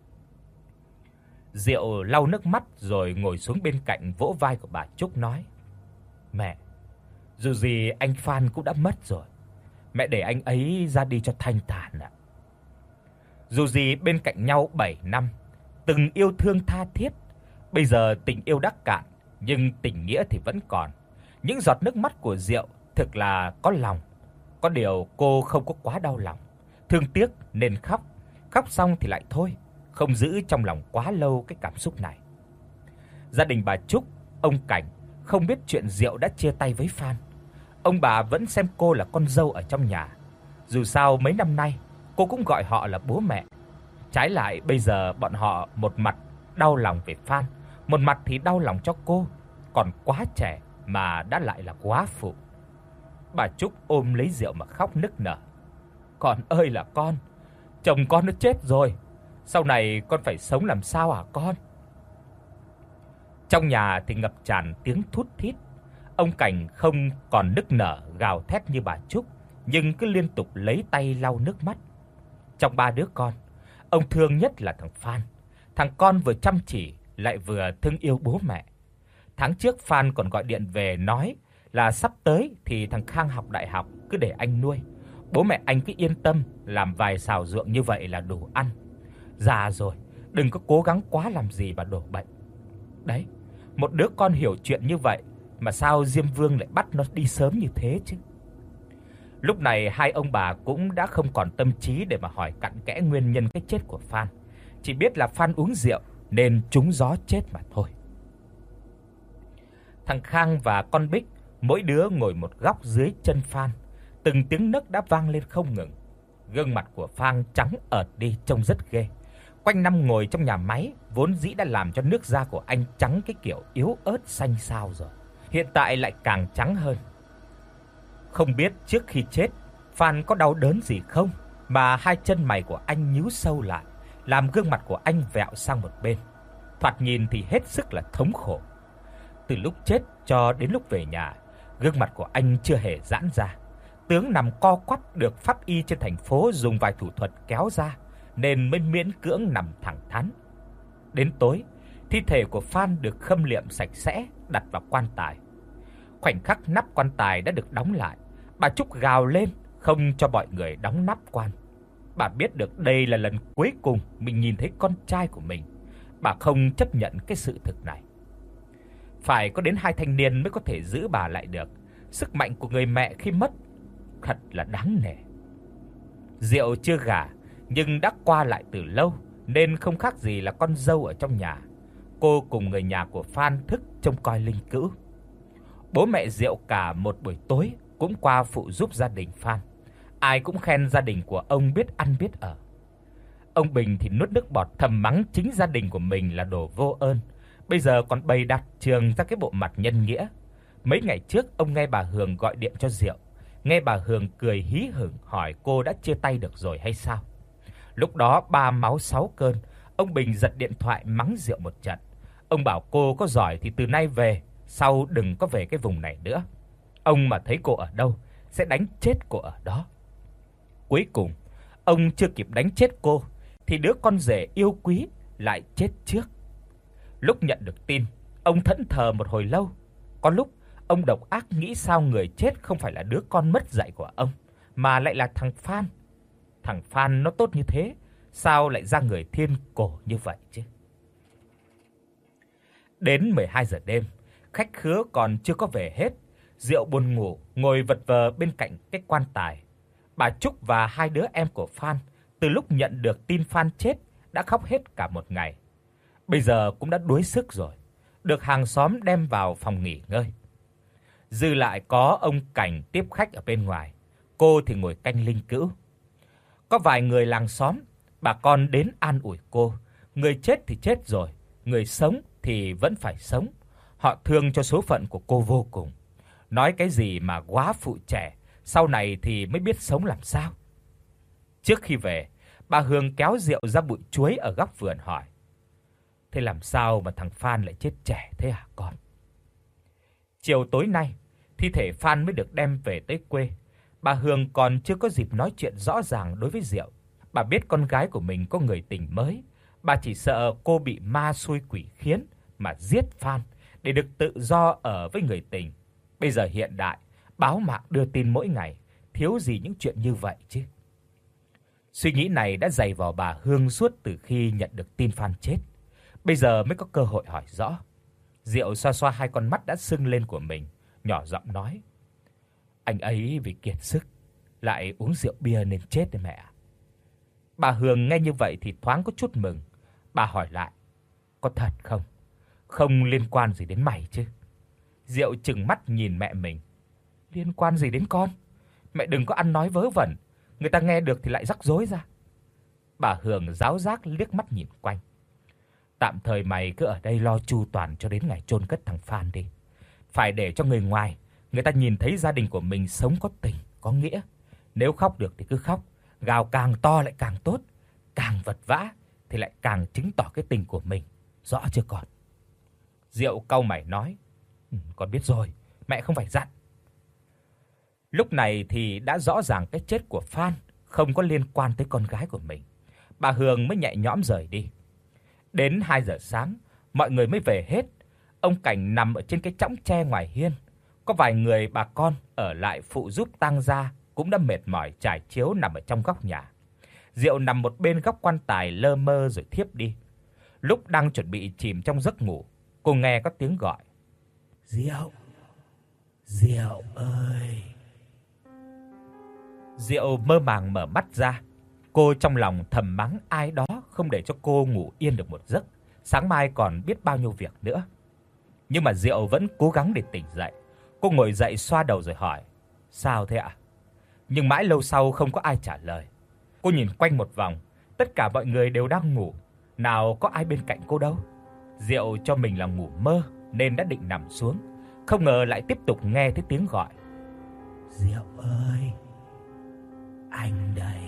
Diệu lau nước mắt rồi ngồi xuống bên cạnh vỗ vai của bà Trúc nói: "Mẹ, dù gì anh Phan cũng đã mất rồi. Mẹ để anh ấy ra đi cho thanh thản ạ." Dù gì bên cạnh nhau 7 năm, từng yêu thương tha thiết, bây giờ tình yêu đã cạn nhưng tình nghĩa thì vẫn còn. Những giọt nước mắt của Diệu thực là có lòng. Có điều cô không có quá đau lòng, thương tiếc nên khóc, khóc xong thì lại thôi, không giữ trong lòng quá lâu cái cảm xúc này. Gia đình bà Trúc, ông Cảnh không biết chuyện Diệu đã chia tay với Phan. Ông bà vẫn xem cô là con dâu ở trong nhà. Dù sao mấy năm nay cô cũng gọi họ là bố mẹ. Trái lại bây giờ bọn họ một mặt đau lòng về Phan, một mặt thì đau lòng cho cô, còn quá trẻ mà đã lại là quá phụ. Bà Trúc ôm lấy Diệu mà khóc nức nở. "Con ơi là con, chồng con nó chết rồi. Sau này con phải sống làm sao hả con?" Trong nhà thì ngập tràn tiếng thút thít. Ông Cảnh không còn nức nở gào thét như bà Trúc, nhưng cứ liên tục lấy tay lau nước mắt. Trong ba đứa con, ông thương nhất là thằng Phan. Thằng con vừa chăm chỉ lại vừa thương yêu bố mẹ. Tháng trước Phan còn gọi điện về nói là sắp tới thì thằng Khang học đại học, cứ để anh nuôi. Bố mẹ anh cứ yên tâm, làm vài xào ruộng như vậy là đủ ăn. Già rồi, đừng có cố gắng quá làm gì mà đổ bệnh. Đấy, một đứa con hiểu chuyện như vậy mà sao Diêm Vương lại bắt nó đi sớm như thế chứ? Lúc này hai ông bà cũng đã không còn tâm trí để mà hỏi cặn kẽ nguyên nhân cái chết của Phan, chỉ biết là Phan uống rượu nên trúng gió chết mà thôi. Thằng Khang và con Bích mỗi đứa ngồi một góc dưới chân Phan, từng tiếng nấc đã vang lên không ngừng. Gương mặt của Phang trắng ợt đi trông rất ghê. Quanh năm ngồi trong nhà máy vốn dĩ đã làm cho nước da của anh trắng cái kiểu yếu ớt xanh xao rồi, hiện tại lại càng trắng hơn. Không biết trước khi chết, Phan có đau đớn gì không mà hai chân mày của anh nhíu sâu lại, làm gương mặt của anh vẹo sang một bên. Thoạt nhìn thì hết sức là thống khổ. Từ lúc chết cho đến lúc về nhà, gương mặt của anh chưa hề giãn ra. Tướng nằm co quắp được pháp y trên thành phố dùng vài thủ thuật kéo ra nên mới miễn cưỡng nằm thẳng thắn. Đến tối, thi thể của Phan được khâm liệm sạch sẽ, đặt vào quan tài. Khoảnh khắc nắp quan tài đã được đóng lại, bà Trúc gào lên không cho mọi người đóng nắp quan. Bà biết được đây là lần cuối cùng mình nhìn thấy con trai của mình. Bà không chấp nhận cái sự thực này. Phải có đến 2 thanh niên mới có thể giữ bà lại được. Sức mạnh của người mẹ khi mất thật là đáng nể. Rượu chưa gả nhưng đã qua lại từ lâu nên không khác gì là con dâu ở trong nhà. Cô cùng người nhà của Phan thức trông coi linh cữu. Bố mẹ Diệu cả một buổi tối cũng qua phụ giúp gia đình Phan. Ai cũng khen gia đình của ông biết ăn biết ở. Ông Bình thì nuốt nước bọt thầm mắng chính gia đình của mình là đồ vô ơn, bây giờ còn bày đặt trường ra cái bộ mặt nhân nghĩa. Mấy ngày trước ông nghe bà Hường gọi điện cho Diệu, nghe bà Hường cười hí hửng hỏi cô đã chia tay được rồi hay sao. Lúc đó ba máu sáu cơn, ông Bình giật điện thoại mắng Diệu một trận. Ông bảo cô có giỏi thì từ nay về sau đừng có về cái vùng này nữa. Ông mà thấy cô ở đâu sẽ đánh chết cô ở đó. Cuối cùng, ông chưa kịp đánh chết cô thì đứa con rể yêu quý lại chết trước. Lúc nhận được tin, ông thẫn thờ một hồi lâu. Có lúc ông độc ác nghĩ sao người chết không phải là đứa con mất dạy của ông mà lại là thằng Phan. Thằng Phan nó tốt như thế, sao lại ra người thiên cổ như vậy chứ? Đến 12 giờ đêm, khách khứa còn chưa có về hết. Diệu buồn ngủ ngồi vật vờ bên cạnh cái quan tài. Bà Trúc và hai đứa em của Phan từ lúc nhận được tin Phan chết đã khóc hết cả một ngày. Bây giờ cũng đã đuối sức rồi, được hàng xóm đem vào phòng nghỉ ngơi. Dư lại có ông Cảnh tiếp khách ở bên ngoài, cô thì ngồi canh linh cữu. Có vài người làng xóm, bà con đến an ủi cô, người chết thì chết rồi, người sống thì vẫn phải sống. Họ thương cho số phận của cô vô cùng. Nói cái gì mà quá phụ trẻ, sau này thì mới biết sống làm sao. Trước khi về, bà Hương kéo Diệu ra bụi chuối ở góc vườn hỏi: "Thế làm sao mà thằng Phan lại chết trẻ thế hả con?" Chiều tối nay, thi thể Phan mới được đem về tới quê. Bà Hương còn chưa có dịp nói chuyện rõ ràng đối với Diệu. Bà biết con gái của mình có người tình mới, bà chỉ sợ cô bị ma xui quỷ khiến mà giết Phan để được tự do ở với người tình. Bây giờ hiện đại, báo mạng đưa tin mỗi ngày, thiếu gì những chuyện như vậy chứ. Suy nghĩ này đã dày vào bà Hương suốt từ khi nhận được tin Phan chết. Bây giờ mới có cơ hội hỏi rõ. Diệu xoa xoa hai con mắt đã sưng lên của mình, nhỏ giọng nói: "Anh ấy vì kiệt sức lại uống rượu bia nên chết đấy mẹ ạ." Bà Hương nghe như vậy thì thoáng có chút mừng. Bà hỏi lại: "Có thật không? Không liên quan gì đến mày chứ?" Diệu trừng mắt nhìn mẹ mình: "Liên quan gì đến con? Mẹ đừng có ăn nói vớ vẩn, người ta nghe được thì lại rắc rối ra." Bà Hương giáo giác liếc mắt nhìn quanh: "Tạm thời mày cứ ở đây lo chu toàn cho đến ngày chôn cất thằng Phan đi. Phải để cho người ngoài người ta nhìn thấy gia đình của mình sống có tình, có nghĩa. Nếu khóc được thì cứ khóc, gào càng to lại càng tốt, càng vật vã thì lại càng chứng tỏ cái tình của mình, rõ chưa con?" Diệu cau mày nói: "Con biết rồi, mẹ không phải dặn." Lúc này thì đã rõ ràng cái chết của Phan không có liên quan tới con gái của mình. Bà Hương mới nhẹ nhõm rời đi. Đến 2 giờ sáng, mọi người mới về hết. Ông Cảnh nằm ở trên cái chõng tre ngoài hiên. Có vài người bà con ở lại phụ giúp tang gia cũng đã mệt mỏi trải chiếu nằm ở trong góc nhà. Diệu nằm một bên góc quan tài lơ mơ rồi thiếp đi. Lúc đang chuẩn bị chìm trong giấc ngủ, cô nghe có tiếng gọi: "Diệu, Diệu ơi." Diệu mơ màng mở mắt ra. Cô trong lòng thầm mắng ai đó không để cho cô ngủ yên được một giấc, sáng mai còn biết bao nhiêu việc nữa. Nhưng mà Diệu vẫn cố gắng để tỉnh dậy. Cô ngồi dậy xoa đầu rồi hỏi: "Sao thế ạ?" Nhưng mãi lâu sau không có ai trả lời. Cô nhìn quanh một vòng, tất cả mọi người đều đang ngủ, nào có ai bên cạnh cô đâu. Diệu cho mình là ngủ mơ nên đã định nằm xuống, không ngờ lại tiếp tục nghe thấy tiếng gọi. "Diệu ơi, anh đây."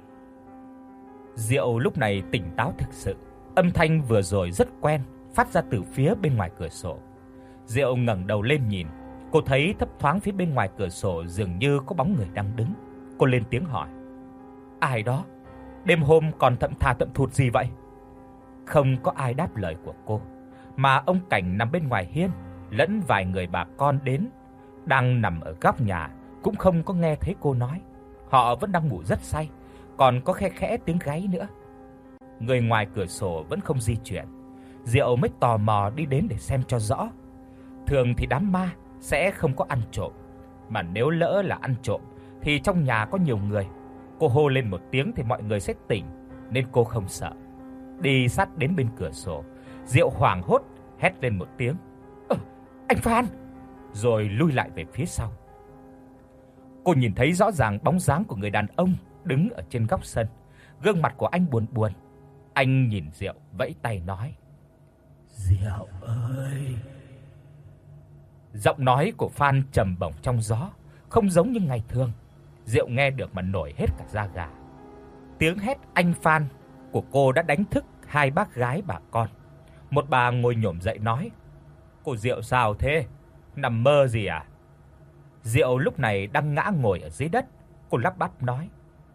Diệu lúc này tỉnh táo thực sự, âm thanh vừa rồi rất quen, phát ra từ phía bên ngoài cửa sổ. Diệu ngẩng đầu lên nhìn, cô thấy thấp thoáng phía bên ngoài cửa sổ dường như có bóng người đang đứng. Cô lên tiếng hỏi: "Ai đó? Đêm hôm còn thậm thà thậm thụt gì vậy?" Không có ai đáp lời của cô, mà ông Cảnh nằm bên ngoài hiên lẫn vài người bà con đến đang nằm ở góc nhà cũng không có nghe thấy cô nói. Họ vẫn đang ngủ rất say, còn có khe khẽ tiếng gáy nữa. Người ngoài cửa sổ vẫn không di chuyển. Diệu mới tò mò đi đến để xem cho rõ. Thường thì đám ma sẽ không có ăn trộm, mà nếu lỡ là ăn trộm thì trong nhà có nhiều người. Cô hô lên một tiếng thì mọi người sẽ tỉnh, nên cô không sợ. Đi sát đến bên cửa sổ, Diệu hoảng hốt hét lên một tiếng: Anh Phan!" Rồi lui lại về phía sau. Cô nhìn thấy rõ ràng bóng dáng của người đàn ông đứng ở trên góc sân. Gương mặt của anh buồn buồn. Anh nhìn Diệu vẫy tay nói: "Diệu ơi." Giọng nói của Phan trầm bổng trong gió, không giống như ngày thường. Diệu nghe được mà nổi hết cả da gà. Tiếng hét "anh Phan" của cô đã đánh thức hai bác gái bà con. Một bà ngồi nhổm dậy nói: "Cô Diệu sao thế? Nằm mơ gì à?" Diệu lúc này đang ngã ngồi ở dưới đất. Cô lắp bắp nói: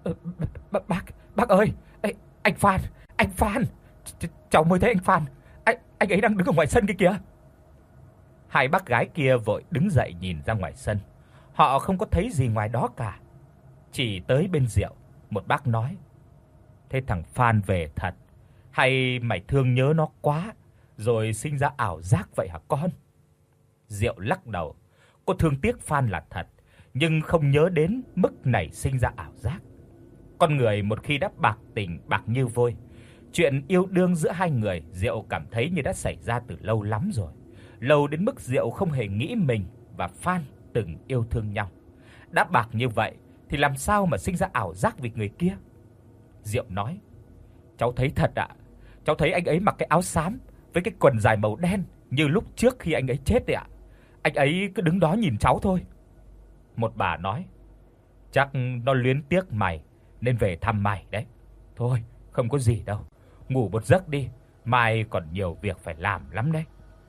Bác ơi, anh Phan, cháu mới thấy anh Phan, anh ấy đang đứng ở ngoài sân kia kìa." Hai bác gái kia vội đứng dậy nhìn ra ngoài sân. Họ không có thấy gì ngoài đó cả. Chỉ tới bên Diệu, một bác nói: "Thế thằng Phan về thật, hay mày thương nhớ nó quá rồi sinh ra ảo giác vậy hả con?" Diệu lắc đầu. Cô thương tiếc Phan là thật, nhưng không nhớ đến mức nảy sinh ra ảo giác. Con người một khi đã bạc tình bạc như vôi, chuyện yêu đương giữa hai người Diệu cảm thấy như đã xảy ra từ lâu lắm rồi. Lâu đến mức Diệu không hề nghĩ mình và Phan từng yêu thương nhau. Đã bạc như vậy thì làm sao mà sinh ra ảo giác vì người kia? Diệu nói: "Cháu thấy thật ạ. Cháu thấy anh ấy mặc cái áo xám với cái quần dài màu đen như lúc trước khi anh ấy chết đấy ạ. Anh ấy cứ đứng đó nhìn cháu thôi." Một bà nói: "Chắc nó luyến tiếc mày nên về thăm mày đấy. Thôi, không có gì đâu. Ngủ một giấc đi, mai còn nhiều việc phải làm lắm đấy."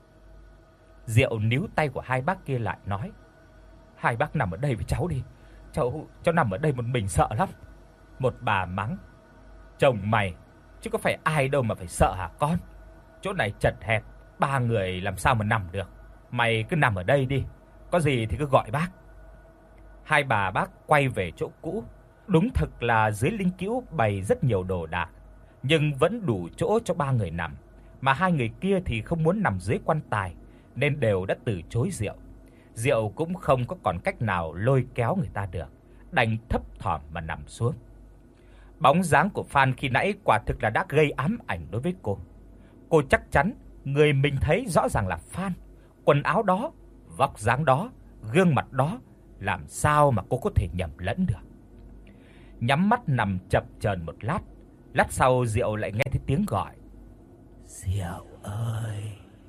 Diệu níu tay của hai bác kia lại nói: "Hai bác nằm ở đây với cháu đi. Cháu nằm ở đây một mình sợ lắm." Một bà mắng: "Chồng mày chứ có phải ai đâu mà phải sợ hả con? Chỗ này chật hẹp, ba người làm sao mà nằm được. Mày cứ nằm ở đây đi, có gì thì cứ gọi bác." Hai bà bác quay về chỗ cũ. Đúng thực là dưới linh cữu bày rất nhiều đồ đạc, nhưng vẫn đủ chỗ cho ba người nằm, mà hai người kia thì không muốn nằm dưới quan tài nên đều đã từ chối Diệu. Diệu cũng không có còn cách nào lôi kéo người ta được, đành thấp thỏm mà nằm xuống. Bóng dáng của Phan khi nãy quả thực là đã gây ám ảnh đối với cô. Cô chắc chắn người mình thấy rõ ràng là Phan, quần áo đó, vóc dáng đó, gương mặt đó, làm sao mà cô có thể nhầm lẫn được. Nhắm mắt nằm chập chờn một lát, lát sau Diệu lại nghe thấy tiếng gọi: "Diệu ơi,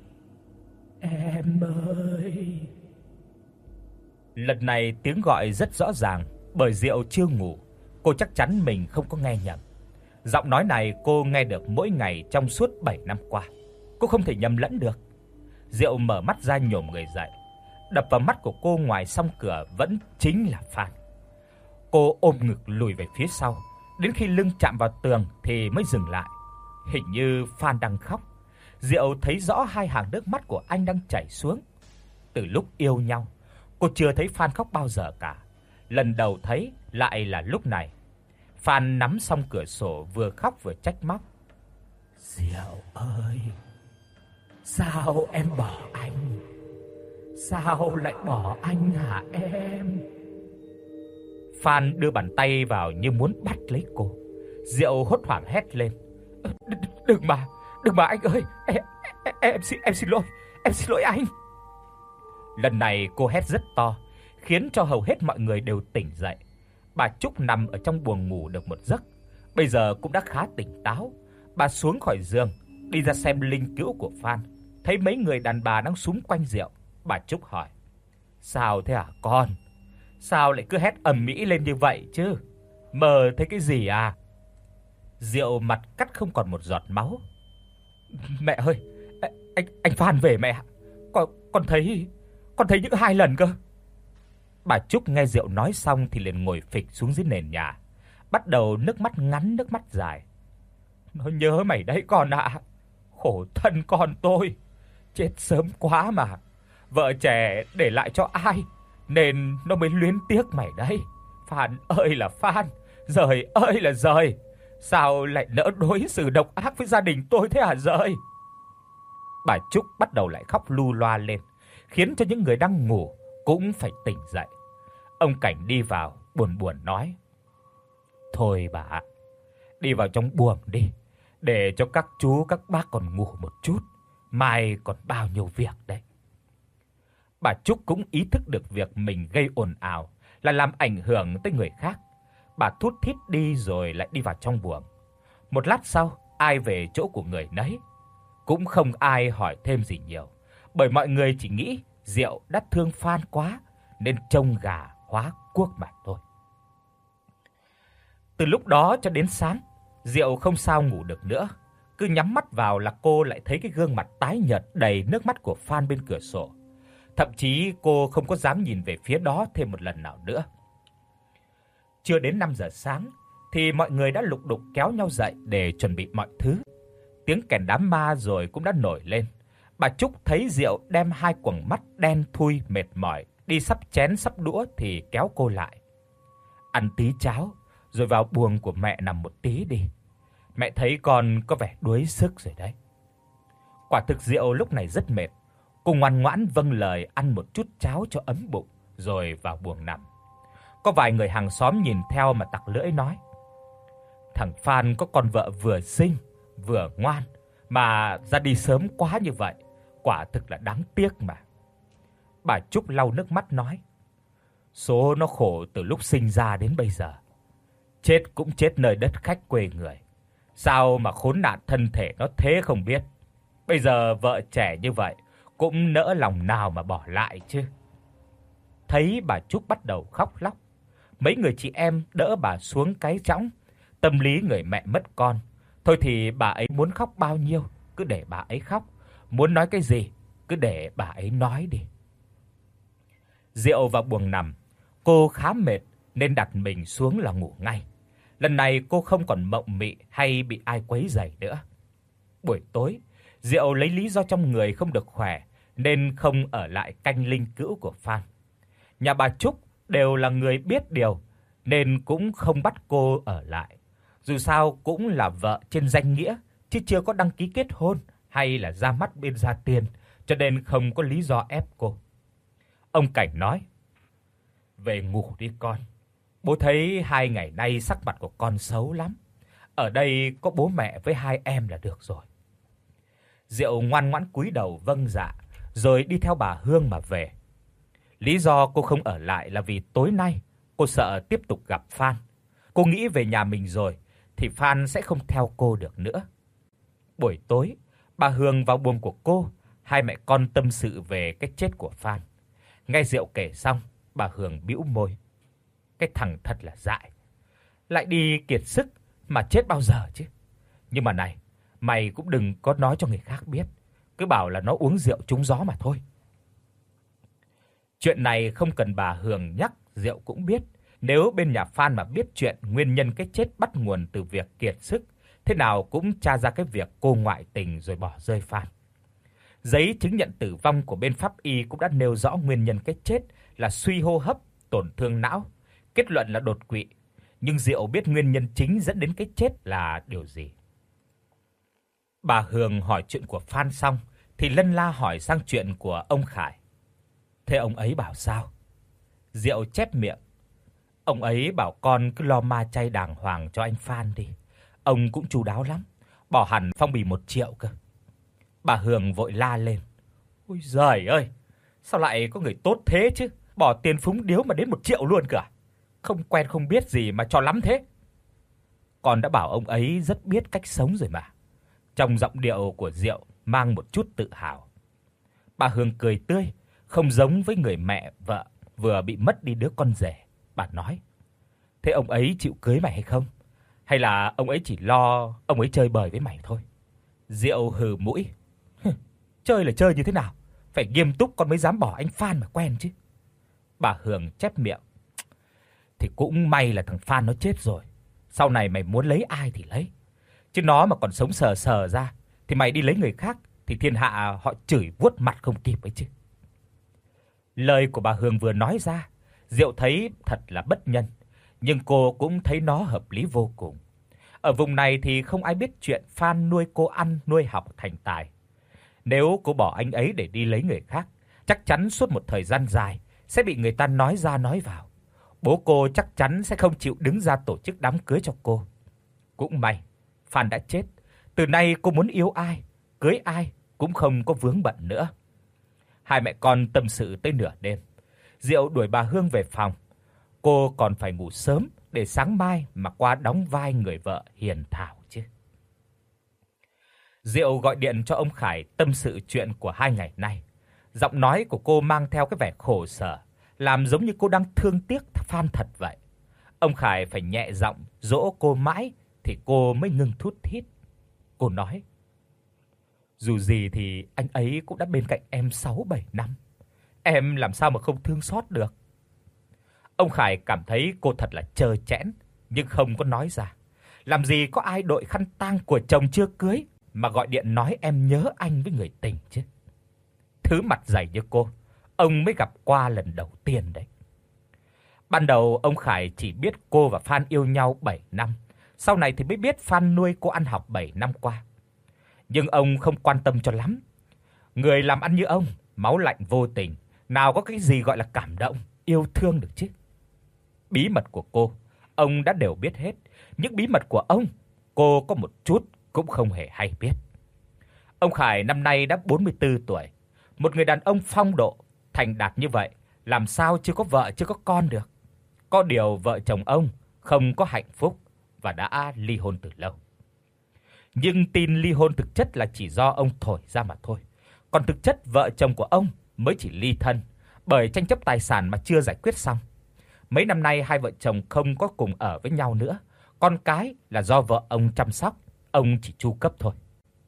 em ơi." Lần này tiếng gọi rất rõ ràng, bởi Diệu chưa ngủ, cô chắc chắn mình không có nghe nhầm. Giọng nói này cô nghe được mỗi ngày trong suốt 7 năm qua. Cô không thể nhầm lẫn được. Diệu mở mắt ra nhổm người dậy. Đập vào mắt của cô ngoài song cửa vẫn chính là Phan. Cô ôm ngực lùi về phía sau, đến khi lưng chạm vào tường thì mới dừng lại. Hình như Phan đang khóc. Diệu thấy rõ hai hàng nước mắt của anh đang chảy xuống. Từ lúc yêu nhau, cô chưa thấy Phan khóc bao giờ cả. Lần đầu thấy lại là lúc này. Phan nắm song cửa sổ vừa khóc vừa trách móc: "Diệu ơi, sao em bỏ anh? Sao lại bỏ anh hả em?" Phan đưa bàn tay vào như muốn bắt lấy cô. Diệu hốt hoảng hét lên: Đừng mà anh ơi, em xin lỗi anh." Lần này cô hét rất to, khiến cho hầu hết mọi người đều tỉnh dậy. Bà Trúc nằm ở trong buồng ngủ được một giấc, Bây giờ cũng đã khá tỉnh táo. Bà xuống khỏi giường, đi ra xem linh cữu của Phan, thấy mấy người đàn bà đang xúm quanh Diệu. Bà Trúc hỏi: "Sao thế hả con? Sao lại cứ hét ầm ĩ lên như vậy chứ? Mơ thấy cái gì à?" Diệu mặt cắt không còn một giọt máu. "Mẹ ơi, anh Phan về mẹ ạ. Con thấy những 2 lần cơ." Bà Trúc nghe Diệu nói xong thì liền ngồi phịch xuống dưới nền nhà, bắt đầu nước mắt ngắn nước mắt dài. "Nó nhớ mày đấy con ạ. Khổ thân con tôi, chết sớm quá mà. Vợ trẻ để lại cho ai nên nó mới luyến tiếc mày đấy. Phan ơi là Phan, Giời ơi là Giời. Sao lại nỡ đối xử độc ác với gia đình tôi thế hả Giời?" Bà Trúc bắt đầu lại khóc lu loa lên, khiến cho những người đang ngủ cũng phải tỉnh dậy. Ông Cảnh đi vào buồn buồn nói: "Thôi bà ạ, đi vào trong buồng đi, để cho các chú các bác còn ngủ một chút, mai còn bao nhiêu việc đấy." Bà Trúc cũng ý thức được việc mình gây ồn ào là làm ảnh hưởng tới người khác. Bà thút thít đi rồi lại đi vào trong buồng. Một lát sau, ai về chỗ của người nấy, cũng không ai hỏi thêm gì nhiều, bởi mọi người chỉ nghĩ Diệu đã thương Phan quá nên trông gà hóa cuốc mà thôi. Từ lúc đó cho đến sáng, Diệu không sao ngủ được nữa. Cứ nhắm mắt vào là cô lại thấy cái gương mặt tái nhợt đầy nước mắt của Phan bên cửa sổ. Thậm chí cô không có dám nhìn về phía đó thêm một lần nào nữa. Chưa đến 5 giờ sáng thì mọi người đã lục đục kéo nhau dậy để chuẩn bị mọi thứ. Tiếng kèn đám ma rồi cũng đã nổi lên. Bà Trúc thấy Diệu đem 2 quầng mắt đen thui mệt mỏi đi sắp chén sắp đũa thì kéo cô lại. "Ăn tí cháo rồi vào buồng của mẹ nằm một tí đi. Mẹ thấy con có vẻ đuối sức rồi đấy." Quả thực Diệu lúc này rất mệt. Cô ngoan ngoãn vâng lời ăn một chút cháo cho ấm bụng rồi vào buồng nằm. Có vài người hàng xóm nhìn theo mà tặc lưỡi nói: "Thằng Phan có con vợ vừa xinh vừa ngoan mà ra đi sớm quá như vậy, quả thực là đáng tiếc mà." Bà Trúc lau nước mắt nói: "Số nó khổ từ lúc sinh ra đến bây giờ, chết cũng chết nơi đất khách quê người. Sao mà khốn nạn thân thể nó thế không biết. Bây giờ vợ trẻ như vậy cũng nỡ lòng nào mà bỏ lại chứ." Thấy bà Trúc bắt đầu khóc lóc, mấy người chị em đỡ bà xuống cái chõng. Tâm lý người mẹ mất con, thôi thì bà ấy muốn khóc bao nhiêu cứ để bà ấy khóc, muốn nói cái gì cứ để bà ấy nói đi. Diệu vào buồng nằm, cô khá mệt nên đặt mình xuống là ngủ ngay. Lần này cô không còn mộng mị hay bị ai quấy rầy nữa. Buổi tối, Diệu lấy lý do trong người không được khỏe nên không ở lại canh linh cữu của Phan. Nhà bà Trúc đều là người biết điều nên cũng không bắt cô ở lại. Dù sao cũng là vợ trên danh nghĩa chứ chưa có đăng ký kết hôn hay là ra mắt bên gia tiên, cho nên không có lý do ép cô. Ông Cảnh nói: "Về ngủ đi con. Bố thấy 2 ngày nay sắc mặt của con xấu lắm. Ở đây có bố mẹ với 2 em là được rồi." Diệu ngoan ngoãn cúi đầu vâng dạ, rồi đi theo bà Hương mà về. Lý do cô không ở lại là vì tối nay cô sợ tiếp tục gặp Phan. Cô nghĩ về nhà mình rồi thì Phan sẽ không theo cô được nữa. Buổi tối, bà Hương vào buồng của cô, hai mẹ con tâm sự về cái chết của Phan. Nghe Diệu kể xong, bà Hương bĩu môi: "Cái thằng thật là dại, lại đi kiệt sức mà chết bao giờ chứ. Nhưng mà này, mày cũng đừng có nói cho người khác biết, cứ bảo là nó uống rượu trúng gió mà thôi." Chuyện này không cần bà Hương nhắc, Diệu cũng biết. Nếu bên nhà Phan mà biết chuyện nguyên nhân cái chết bắt nguồn từ việc kiệt sức, thế nào cũng tra ra cái việc cô ngoại tình rồi bỏ rơi Phan. Giấy chứng nhận tử vong của bên pháp y cũng đã nêu rõ nguyên nhân cái chết là suy hô hấp, tổn thương não, kết luận là đột quỵ, nhưng Diệu biết nguyên nhân chính dẫn đến cái chết là điều gì. Bà Hương hỏi chuyện của Phan xong thì lân la hỏi sang chuyện của ông Khải. "Thế ông ấy bảo sao?" Diệu chép miệng: "Ông ấy bảo con cứ lo ma chay đàng hoàng cho anh Phan đi. Ông cũng chu đáo lắm, bỏ hẳn phong bì 1 triệu cơ." Bà Hương vội la lên: "Ôi giời ơi, sao lại có người tốt thế chứ, bỏ tiền phúng điếu mà đến 1 triệu luôn cả. Không quen không biết gì mà cho lắm thế." con đã bảo ông ấy rất biết cách sống rồi mà." Trong giọng điệu của Diệu mang một chút tự hào. Bà Hương cười tươi, không giống với người mẹ vợ vừa bị mất đi đứa con rể. Bà nói: "Thế ông ấy chịu cưới mày hay không? Hay là ông ấy chỉ lo ông ấy chơi bời với mày thôi?" Diệu hừ mũi: "Chơi là chơi như thế nào? Phải nghiêm túc con mới dám bỏ anh Phan mà quen chứ." Bà Hương chép miệng: "Thì cũng may là thằng Phan nó chết rồi. Sau này mày muốn lấy ai thì lấy. Chứ nó mà còn sống sờ sờ ra thì mày đi lấy người khác thì thiên hạ họ chửi vuốt mặt không kịp ấy chứ." Lời của bà Hương vừa nói ra, Diệu thấy thật là bất nhân, nhưng cô cũng thấy nó hợp lý vô cùng. Ở vùng này thì không ai biết chuyện Phan nuôi cô ăn nuôi học thành tài. Nếu cô bỏ anh ấy để đi lấy người khác, chắc chắn suốt một thời gian dài sẽ bị người ta nói ra nói vào. Bố cô chắc chắn sẽ không chịu đứng ra tổ chức đám cưới cho cô. Cũng may Phan đã chết, từ nay cô muốn yêu ai, cưới ai cũng không có vướng bận nữa. Hai mẹ con tâm sự tới nửa đêm. Diệu đuổi bà Hương về phòng. Cô còn phải ngủ sớm để sáng mai mà qua đóng vai người vợ hiền thảo chứ. Diệu gọi điện cho ông Khải tâm sự chuyện của 2 ngày nay. Giọng nói của cô mang theo cái vẻ khổ sở, làm giống như cô đang thương tiếc Phan thật vậy. Ông Khải phải nhẹ giọng dỗ cô mãi thì cô mới ngừng thút thít. Cô nói: "Dù gì thì anh ấy cũng đã bên cạnh em 6-7 năm. Em làm sao mà không thương xót được." Ông Khải cảm thấy cô thật là trơ trẽn nhưng không có nói ra. Làm gì có ai đội khăn tang của chồng chưa cưới mà gọi điện nói em nhớ anh với người tình chứ. Thứ mặt dày như cô, ông mới gặp qua lần đầu tiên đấy. Ban đầu ông Khải chỉ biết cô và Phan yêu nhau 7 năm, sau này thì mới biết Phan nuôi cô ăn học 7 năm qua. Nhưng ông không quan tâm cho lắm. Người làm ăn như ông, máu lạnh vô tình, nào có cái gì gọi là cảm động, yêu thương được chứ. Bí mật của cô, ông đã đều biết hết, những bí mật của ông, cô có một chút cũng không hề hay biết. Ông Khải năm nay đã 44 tuổi, một người đàn ông phong độ, thành đạt như vậy, làm sao chưa có vợ chưa có con được. Có điều vợ chồng ông không có hạnh phúc và đã ly hôn từ lâu. Nhưng tin ly hôn thực chất là chỉ do ông thổi ra mà thôi. Còn thực chất vợ chồng của ông mới chỉ ly thân bởi tranh chấp tài sản mà chưa giải quyết xong. Mấy năm nay hai vợ chồng không có cùng ở với nhau nữa, con cái là do vợ ông chăm sóc, ông chỉ chu cấp thôi.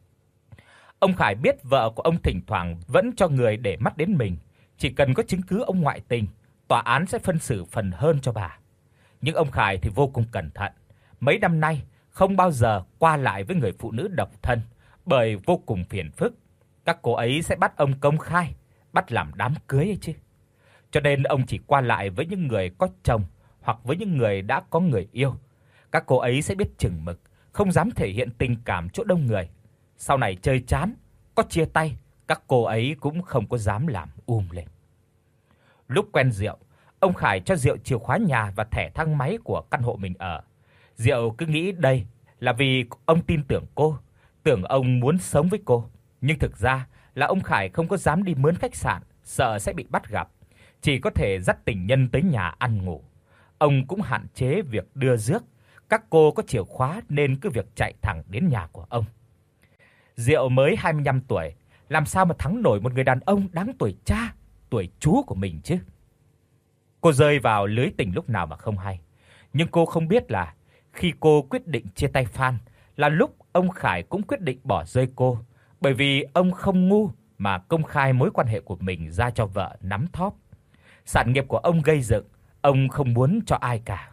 Ông Khải biết vợ của ông thỉnh thoảng vẫn cho người để mắt đến mình, chỉ cần có chứng cứ ông ngoại tình, tòa án sẽ phân xử phần hơn cho bà. Nhưng ông Khải thì vô cùng cẩn thận, mấy năm nay không bao giờ qua lại với người phụ nữ độc thân, bởi vô cùng phiền phức. Các cô ấy sẽ bắt ông công khai, bắt làm đám cưới ấy chứ. Cho nên ông chỉ qua lại với những người có chồng hoặc với những người đã có người yêu. Các cô ấy sẽ biết chừng mực, không dám thể hiện tình cảm chỗ đông người. Sau này chơi chán, có chia tay, các cô ấy cũng không có dám làm lên. Lúc quen Diệu, ông Khải cho Diệu chìa khóa nhà và thẻ thang máy của căn hộ mình ở. Diệu cứ nghĩ đây là vì ông tin tưởng cô, tưởng ông muốn sống với cô, nhưng thực ra là ông Khải không có dám đi mướn khách sạn, sợ sẽ bị bắt gặp, chỉ có thể dắt tình nhân tới nhà ăn ngủ. Ông cũng hạn chế việc đưa rước, các cô có chìa khóa nên cứ việc chạy thẳng đến nhà của ông. Diệu mới 25 tuổi, làm sao mà thắng nổi một người đàn ông đáng tuổi cha, tuổi chú của mình chứ. Cô rơi vào lưới tình lúc nào mà không hay, nhưng cô không biết là khi cô quyết định chia tay Phan là lúc ông Khải cũng quyết định bỏ rơi cô, bởi vì ông không ngu mà công khai mối quan hệ của mình ra cho vợ nắm thóp. Sản nghiệp của ông gây dựng, ông không muốn cho ai cả.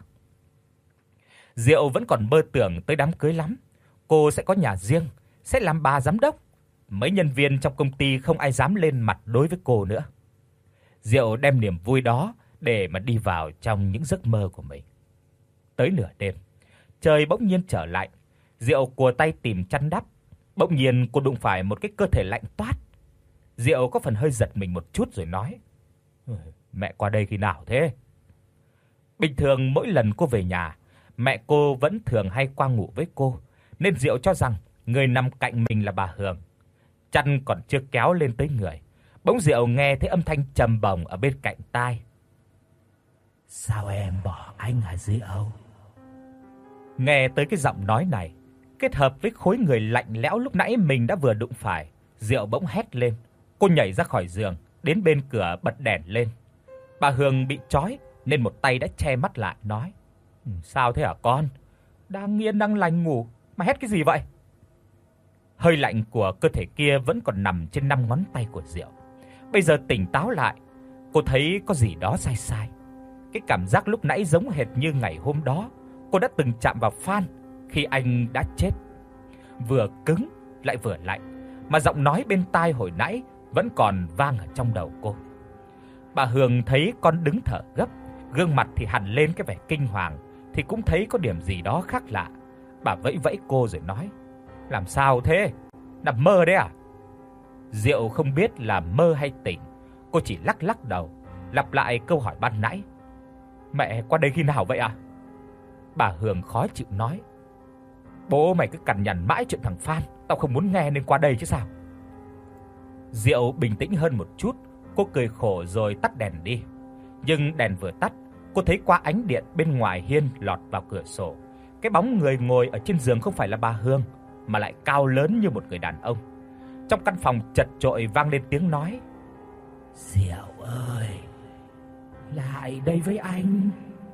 Diệu vẫn còn mơ tưởng tới đám cưới lắm, cô sẽ có nhà riêng, sẽ làm bà giám đốc. Mấy nhân viên trong công ty không ai dám lên mặt đối với cô nữa. Diệu đem niềm vui đó để mà đi vào trong những giấc mơ của mình. Tới nửa đêm, trời bỗng nhiên trở lạnh, Diệu cùa tay tìm chăn đắp, bỗng nhiên cô đụng phải một cái cơ thể lạnh toát. Diệu có phần hơi giật mình một chút rồi nói: "Mẹ qua đây khi nào thế?" Bình thường mỗi lần cô về nhà, mẹ cô vẫn thường hay qua ngủ với cô, nên Diệu cho rằng người nằm cạnh mình là bà Hương. Chăn còn chưa kéo lên tới người, bỗng Diệu nghe thấy âm thanh trầm bổng ở bên cạnh tai: "Sao em bỏ anh hả Diệu?" Nghe tới cái giọng nói này, kết hợp với khối người lạnh lẽo lúc nãy mình đã vừa đụng phải, Diệu bỗng hét lên. Cô nhảy ra khỏi giường, đến bên cửa bật đèn lên. Bà Hương bị trói nên một tay đã che mắt lại nói: "Sao thế hả con? Đang yên đang lành ngủ mà hét cái gì vậy?" Hơi lạnh của cơ thể kia vẫn còn nằm trên 5 ngón tay của Diệu. Bây giờ tỉnh táo lại, cô thấy có gì đó sai sai. Cái cảm giác lúc nãy giống hệt như ngày hôm đó cô đã từng chạm vào Phan khi anh đã chết. Vừa cứng lại vừa lạnh, mà giọng nói bên tai hồi nãy vẫn còn vang ở trong đầu cô. Bà Hương thấy con đứng thở gấp, gương mặt thì hằn lên cái vẻ kinh hoàng, thì cũng thấy có điểm gì đó khác lạ. Bà vẫy vẫy cô rồi nói: "Làm sao thế? Nằm mơ đấy à?" Diệu không biết là mơ hay tỉnh, cô chỉ lắc lắc đầu, lặp lại câu hỏi ban nãy: "Mẹ qua đây khi nào vậy ạ?" Bà Hương khó chịu nói: "Bố mày cứ cằn nhằn mãi chuyện thằng Phan, tao không muốn nghe nên qua đây chứ sao." Diệu bình tĩnh hơn một chút, cô cười khổ rồi tắt đèn đi. Nhưng đèn vừa tắt, cô thấy qua ánh điện bên ngoài hiên lọt vào cửa sổ, cái bóng người ngồi ở trên giường không phải là bà Hương, mà lại cao lớn như một người đàn ông. Trong căn phòng chật chội vang lên tiếng nói: "Diệu ơi, lại đây với anh."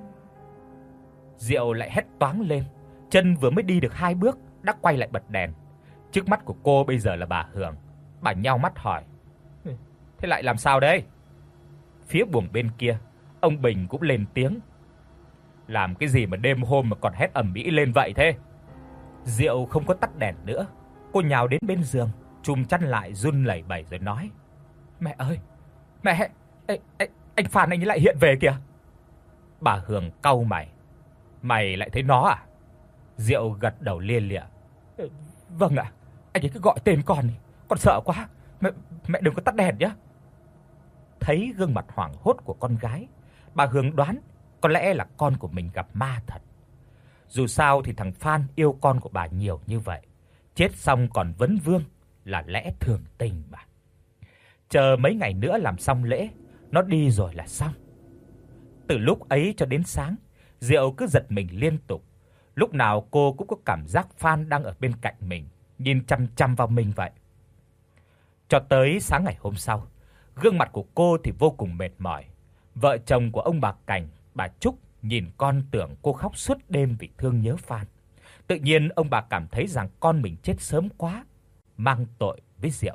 Diệu lại hét toáng lên, chân vừa mới đi được 2 bước đã quay lại bật đèn. Trước mắt của cô bây giờ là bà Hương. Bà nheo mắt hỏi: "Thế lại làm sao đây?" Phía buồng bên kia, ông Bình cũng lên tiếng: "Làm cái gì mà đêm hôm mà còn hét ầm ĩ lên vậy thế?" Diệu không có tắt đèn nữa, cô nhào đến bên giường, chùm chăn lại run lẩy bẩy rồi nói: "Mẹ ơi, mẹ, anh Phan anh ấy lại hiện về kìa." Bà Hương cau mày: "Mày lại thấy nó à?" Diệu gật đầu lia lịa: "Vâng ạ, anh ấy cứ gọi tên con đi, con sợ quá. Mẹ đừng có tắt đèn nhé." Thấy gương mặt hoảng hốt của con gái, bà Hương đoán có lẽ là con của mình gặp ma thật. Dù sao thì thằng Phan yêu con của bà nhiều như vậy, chết xong còn vấn vương là lẽ thường tình mà. Chờ mấy ngày nữa làm xong lễ, nó đi rồi là xong. Từ lúc ấy cho đến sáng, Diệu cứ giật mình liên tục. Lúc nào cô cũng có cảm giác Phan đang ở bên cạnh mình, nhìn chằm chằm vào mình vậy. Cho tới sáng ngày hôm sau, gương mặt của cô thì vô cùng mệt mỏi. Vợ chồng của ông bà Cảnh, bà Trúc nhìn con tưởng cô khóc suốt đêm vì thương nhớ Phan. Tự nhiên ông bà cảm thấy rằng con mình chết sớm quá, mang tội với Diệu.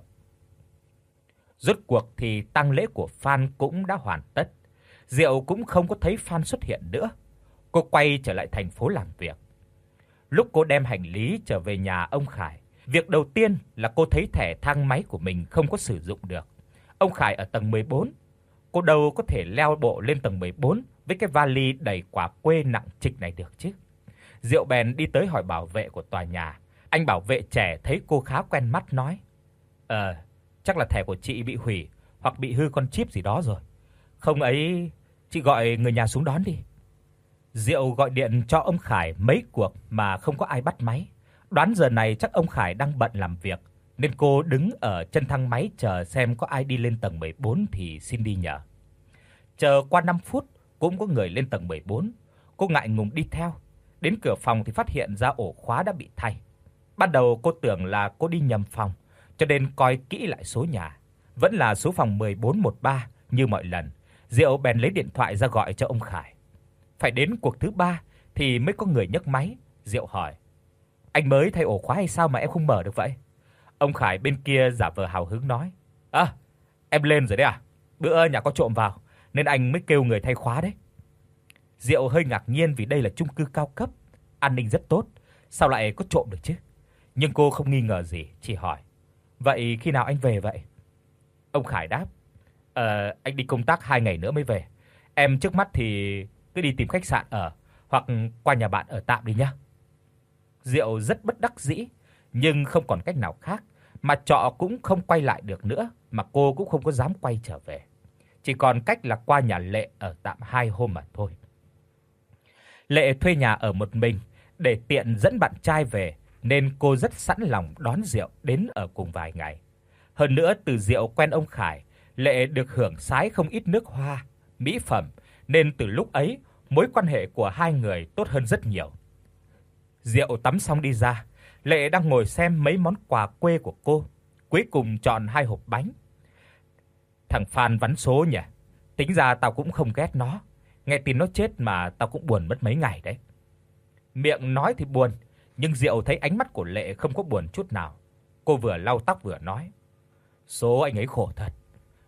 Rốt cuộc thì tang lễ của Phan cũng đã hoàn tất. Diệu cũng không có thấy Phan xuất hiện nữa. Cô quay trở lại thành phố làm việc. Lúc cô đem hành lý trở về nhà ông Khải, việc đầu tiên là cô thấy thẻ thang máy của mình không có sử dụng được. Ông Khải ở tầng 14, cô đâu có thể leo bộ lên tầng 14 với cái vali đầy quà quê nặng trịch này được chứ. Diệu bèn đi tới hỏi bảo vệ của tòa nhà. Anh bảo vệ trẻ thấy cô khá quen mắt nói: Chắc là thẻ của chị bị hủy hoặc bị hư con chip gì đó rồi. Không ấy, chị gọi người nhà xuống đón đi." Diệu gọi điện cho ông Khải mấy cuộc mà không có ai bắt máy. Đoán giờ này chắc ông Khải đang bận làm việc, nên cô đứng ở chân thang máy chờ xem có ai đi lên tầng 14 thì xin đi nhờ. Chờ qua 5 phút cũng có người lên tầng 14. Cô ngại ngùng đi theo. Đến cửa phòng thì phát hiện ra ổ khóa đã bị thay. Ban đầu cô tưởng là cô đi nhầm phòng, cho nên coi kỹ lại số nhà, vẫn là số phòng 1413 như mọi lần. Diệu bèn lấy điện thoại ra gọi cho ông Khải. Phải đến cuộc thứ 3 thì mới có người nhấc máy. Diệu hỏi: "Anh mới thay ổ khóa hay sao mà em không mở được vậy?" Ông Khải bên kia giả vờ hào hứng nói: Em lên rồi đấy à? Bữa nhà có trộm vào nên anh mới kêu người thay khóa đấy." Diệu hơi ngạc nhiên vì đây là chung cư cao cấp, an ninh rất tốt, sao lại có trộm được chứ? Nhưng cô không nghi ngờ gì, chỉ hỏi: "Vậy khi nào anh về vậy?" Ông Khải đáp: Anh đi công tác 2 ngày nữa mới về. Em trước mắt thì cứ đi tìm khách sạn ở hoặc qua nhà bạn ở tạm đi nhé." Diệu rất bất đắc dĩ, nhưng không còn cách nào khác, mà trọ cũng không quay lại được nữa, mà cô cũng không có dám quay trở về. Chỉ còn cách là qua nhà Lệ ở tạm 2 hôm mà thôi. Lệ thuê nhà ở một mình để tiện dẫn bạn trai về, nên cô rất sẵn lòng đón Diệu đến ở cùng vài ngày. Hơn nữa từ Diệu quen ông Khải, Lệ được hưởng xái không ít nước hoa, mỹ phẩm, nên từ lúc ấy mối quan hệ của hai người tốt hơn rất nhiều. Diệu tắm xong đi ra, Lệ đang ngồi xem mấy món quà quê của cô, cuối cùng chọn 2 hộp bánh. Thằng Phan vắn số nhỉ, tính ra tao cũng không ghét nó, nghe tin nó chết mà tao cũng buồn mất mấy ngày đấy. Miệng nói thì buồn, nhưng Diệu thấy ánh mắt của Lệ không có buồn chút nào. Cô vừa lau tóc vừa nói: "Số anh ấy khổ thật.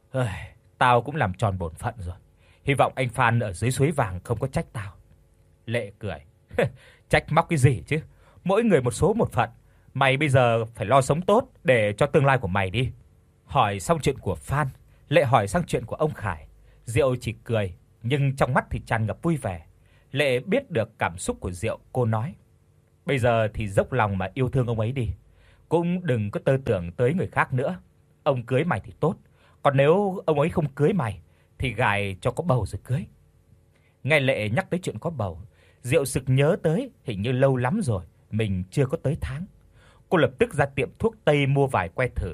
Tao cũng làm tròn bổn phận rồi. Hy vọng anh Phan ở dưới suối vàng không có trách tao." Lệ cười: "Trách móc cái gì chứ? Mỗi người một số một phận, mày bây giờ phải lo sống tốt để cho tương lai của mày đi." Hỏi xong chuyện của Phan, Lệ hỏi sang chuyện của ông Khải. Diệu chỉ cười, nhưng trong mắt thì tràn ngập vui vẻ. Lệ biết được cảm xúc của Diệu, cô nói: "Bây giờ thì dốc lòng mà yêu thương ông ấy đi, cũng đừng có tơ tưởng tới người khác nữa. Ông cưới mày thì tốt, còn nếu ông ấy không cưới mày thì gài cho có bầu rồi cưới." Nghe Lệ nhắc tới chuyện có bầu, Diệu sực nhớ tới hình như lâu lắm rồi mình chưa có tới tháng. Cô lập tức ra tiệm thuốc tây mua vài que thử.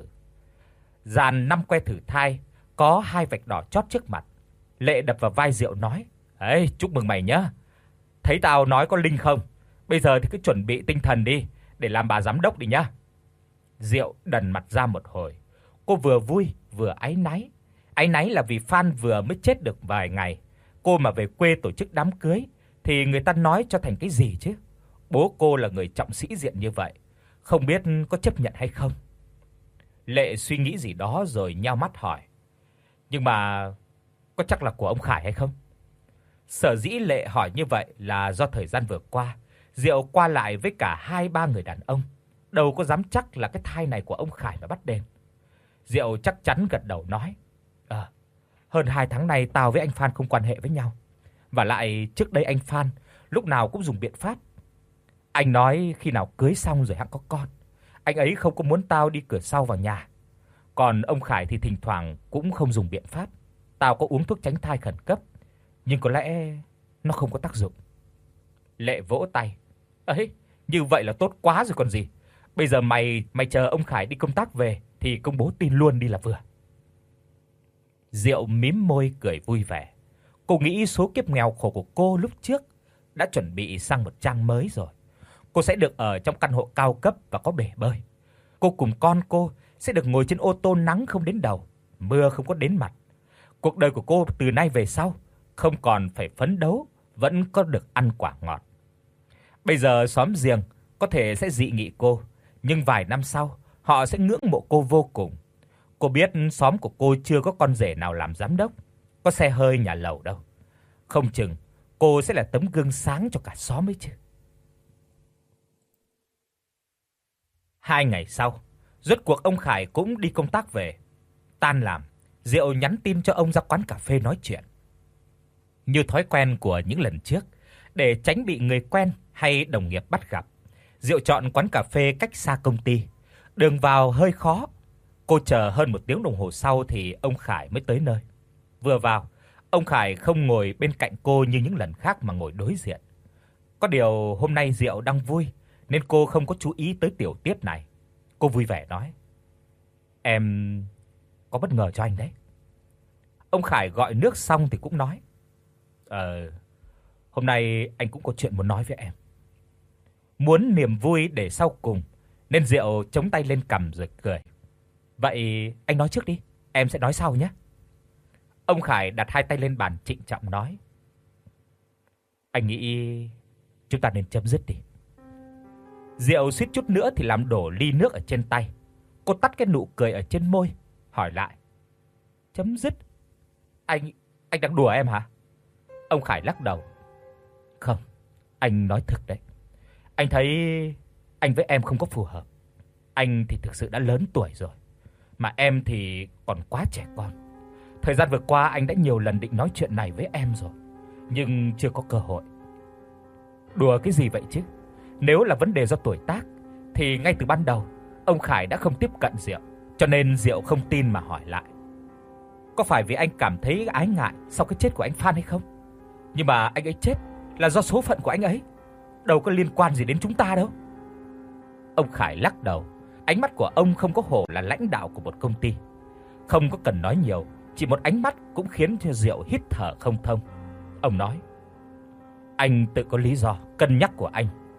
Dàn 5 que thử thai, có 2 vạch đỏ chót trước mặt. Lệ đập vào vai Diệu nói: "Ấy, chúc mừng mày nhá. Thấy tao nói có linh không? Bây giờ thì cứ chuẩn bị tinh thần đi để làm bà giám đốc đi nhá." Diệu đần mặt ra một hồi. Cô vừa vui vừa áy náy. Áy náy là vì Phan vừa mới chết được vài ngày, cô mà về quê tổ chức đám cưới thì người ta nói cho thành cái gì chứ? Bố cô là người trọng sĩ diện như vậy, không biết có chấp nhận hay không. Lệ suy nghĩ gì đó rồi nheo mắt hỏi: "Nhưng mà có chắc là của ông Khải hay không?" Sở dĩ Lệ hỏi như vậy là do thời gian vừa qua, Diệu qua lại với cả 2-3 người đàn ông, đâu có dám chắc là cái thai này của ông Khải mà bắt đền. Diệu chắc chắn gật đầu nói: Hơn 2 tháng nay tao với anh Phan không quan hệ với nhau. Và lại trước đây anh Phan lúc nào cũng dùng biện pháp. Anh nói khi nào cưới xong rồi hẵng có con. Anh ấy không có muốn tao đi cửa sau vào nhà. Còn ông Khải thì thỉnh thoảng cũng không dùng biện pháp. Tao có uống thuốc tránh thai khẩn cấp, nhưng có lẽ nó không có tác dụng." Lệ vỗ tay: "Ấy, như vậy là tốt quá rồi còn gì. Bây giờ mày chờ ông Khải đi công tác về thì công bố tin luôn đi là vừa." Diệu mím môi cười vui vẻ. Cô nghĩ số kiếp nghèo khổ của cô lúc trước đã chuẩn bị sang một trang mới rồi. Cô sẽ được ở trong căn hộ cao cấp và có bể bơi. Cô cùng con cô sẽ được ngồi trên ô tô nắng không đến đầu, mưa không có đến mặt. Cuộc đời của cô từ nay về sau không còn phải phấn đấu, vẫn có được ăn quả ngọt. Bây giờ xóm giềng có thể sẽ dị nghị cô, nhưng vài năm sau họ sẽ ngưỡng mộ cô vô cùng. Cô biết xóm của cô chưa có con rể nào làm giám đốc, có xe hơi nhà lầu đâu. Không chừng cô sẽ là tấm gương sáng cho cả xóm ấy chứ. 2 ngày sau, rốt cuộc ông Khải cũng đi công tác về. Tan làm, Diệu nhắn tin cho ông ra quán cà phê nói chuyện. Như thói quen của những lần trước, để tránh bị người quen hay đồng nghiệp bắt gặp, Diệu chọn quán cà phê cách xa công ty. Đường vào hơi khó. Cô chờ hơn 1 tiếng đồng hồ sau thì ông Khải mới tới nơi. Vừa vào, ông Khải không ngồi bên cạnh cô như những lần khác mà ngồi đối diện. Có điều hôm nay Diệu đang vui nên cô không có chú ý tới tiểu tiết này. Cô vui vẻ nói: "Em có bất ngờ cho anh đấy." Ông Khải gọi nước xong thì cũng nói: Hôm nay anh cũng có chuyện muốn nói với em." Muốn niềm vui để sau cùng nên Diệu chống tay lên cằm rồi cười: "Vậy anh nói trước đi, em sẽ nói sau nhé." Ông Khải đặt 2 tay lên bàn trịnh trọng nói: "Anh nghĩ chúng ta nên chấm dứt đi." Diệu suýt chút nữa thì làm đổ ly nước ở trên tay. Cô tắt cái nụ cười ở trên môi, hỏi lại: "Chấm dứt? Anh đang đùa em hả?" Ông Khải lắc đầu: "Không, anh nói thực đấy. Anh thấy anh với em không có phù hợp. Anh thì thực sự đã lớn tuổi rồi, mà em thì còn quá trẻ con. Thời gian vừa qua anh đã nhiều lần định nói chuyện này với em rồi, nhưng chưa có cơ hội." Đùa cái gì vậy chứ? Nếu là vấn đề do tuổi tác thì ngay từ ban đầu ông Khải đã không tiếp cận Diệu, cho nên Diệu không tin mà hỏi lại: "Có phải vì anh cảm thấy ái ngại sau cái chết của anh Phan hay không? Nhưng mà anh ấy chết là do số phận của anh ấy, đâu có liên quan gì đến chúng ta đâu." Ông Khải lắc đầu, ánh mắt của ông không có hổ là lãnh đạo của một công ty. Không có cần nói nhiều, chỉ một ánh mắt cũng khiến cho Diệu hít thở không thông. Ông nói: "Anh tự có lý do, cân nhắc của anh.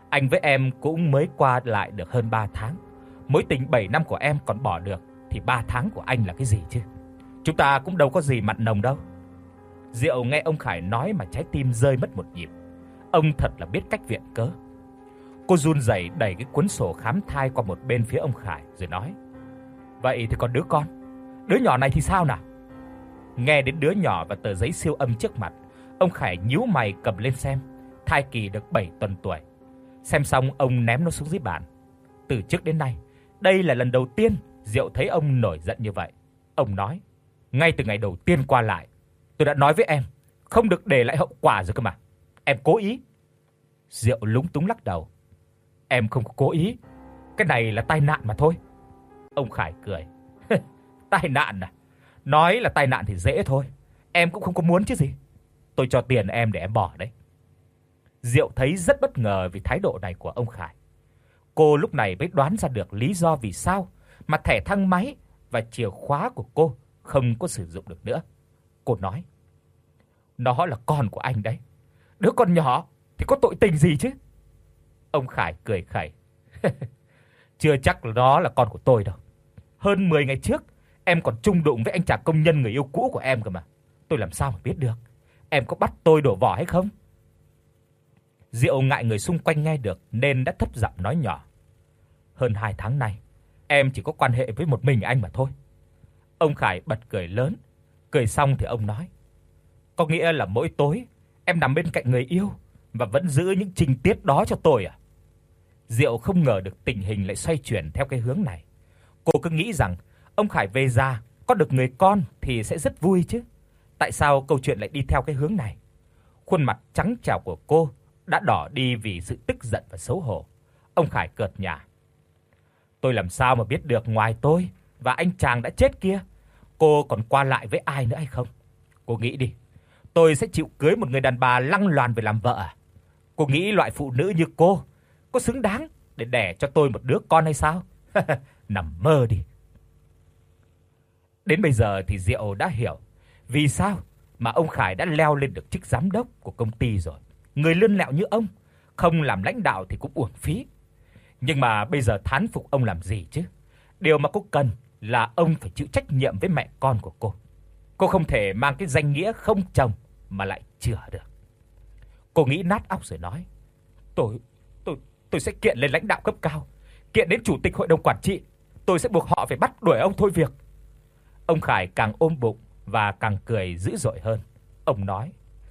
Anh với em cũng mới qua lại được hơn 3 tháng. Mối tình 7 năm của em còn bỏ được thì 3 tháng của anh là cái gì chứ? Chúng ta cũng đâu có gì mặn nồng đâu." Diệu nghe ông Khải nói mà trái tim rơi mất một nhịp. Ông thật là biết cách viện cớ. Cô run rẩy đẩy cái cuốn sổ khám thai qua một bên phía ông Khải rồi nói: "Vậy thì còn đứa con, đứa nhỏ này thì sao nào?" Nghe đến đứa nhỏ và tờ giấy siêu âm trước mặt, ông Khải nhíu mày cầm lên xem. Thai kỳ được 7 tuần tuổi. Xem xong ông ném nó xuống dưới bàn. Từ trước đến nay, đây là lần đầu tiên Diệu thấy ông nổi giận như vậy. Ông nói: "Ngay từ ngày đầu tiên qua lại, tôi đã nói với em không được để lại hậu quả rồi cơ mà. Em cố ý." Diệu lúng túng lắc đầu: "Em không có cố ý, cái này là tai nạn mà thôi." Ông Khải cười: "Tai nạn à? Nói là tai nạn thì dễ thôi, em cũng không có muốn chứ gì. Tôi cho tiền em để em bỏ đấy." Diệu thấy rất bất ngờ vì thái độ này của ông Khải. Cô lúc này mới đoán ra được lý do vì sao mà thẻ thang máy và chìa khóa của cô không có sử dụng được nữa. Cô nói: "Nó là con của anh đấy. Đứa con nhỏ thì có tội tình gì chứ?" Ông Khải cười khẩy: "Chưa chắc là nó là con của tôi đâu. Hơn 10 ngày trước, em còn chung đụng với anh chàng công nhân người yêu cũ của em cơ mà. Tôi làm sao mà biết được. Em có bắt tôi đổ vỏ hay không?" Diệu ngại người xung quanh nghe được nên đã thấp giọng nói nhỏ: "Hơn 2 tháng nay, em chỉ có quan hệ với một mình anh mà thôi." Ông Khải bật cười lớn. Cười xong thì ông nói: "Có nghĩa là mỗi tối em nằm bên cạnh người yêu và vẫn giữ những情tiết đó cho tôi à?" Diệu không ngờ được tình hình lại xoay chuyển theo cái hướng này. Cô cứ nghĩ rằng ông Khải về già có được người con thì sẽ rất vui chứ. Tại sao câu chuyện lại đi theo cái hướng này? Khuôn mặt trắng trẻo của cô đã đỏ đi vì sự tức giận và xấu hổ. Ông Khải cợt nhả: "Tôi làm sao mà biết được ngoài tôi và anh chàng đã chết kia, cô còn qua lại với ai nữa hay không? Cô nghĩ đi, tôi sẽ chịu cưới một người đàn bà lăng loàn về làm vợ à? Cô nghĩ loại phụ nữ như cô có xứng đáng để đẻ cho tôi một đứa con hay sao? Nằm mơ đi." Đến bây giờ thì Diệu đã hiểu vì sao mà ông Khải đã leo lên được chức giám đốc của công ty rồi. Người lươn lẹo như ông, không làm lãnh đạo thì cũng uổng phí. Nhưng mà bây giờ thán phục ông làm gì chứ? Điều mà cô cần là ông phải chịu trách nhiệm với mẹ con của cô. Cô không thể mang cái danh nghĩa không chồng mà lại chữa được. Cô nghĩ nát óc rồi nói: Tôi sẽ kiện lên lãnh đạo cấp cao, kiện đến chủ tịch hội đồng quản trị, tôi sẽ buộc họ phải bắt đuổi ông thôi việc." Ông Khải càng ôm bụng và càng cười dữ dội hơn. Ông nói: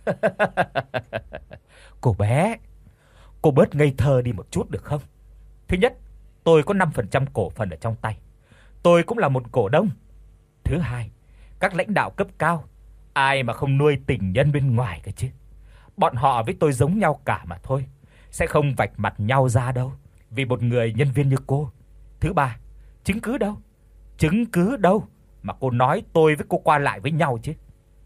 "Cô bé, cô bớt ngây thơ đi một chút được không? Thứ nhất, tôi có 5% cổ phần ở trong tay. Tôi cũng là một cổ đông. Thứ hai, các lãnh đạo cấp cao ai mà không nuôi tình nhân bên ngoài cơ chứ. Bọn họ với tôi giống nhau cả mà thôi, sẽ không vạch mặt nhau ra đâu vì một người nhân viên như cô. Thứ ba, chứng cứ đâu? Chứng cứ đâu mà cô nói tôi với cô qua lại với nhau chứ?"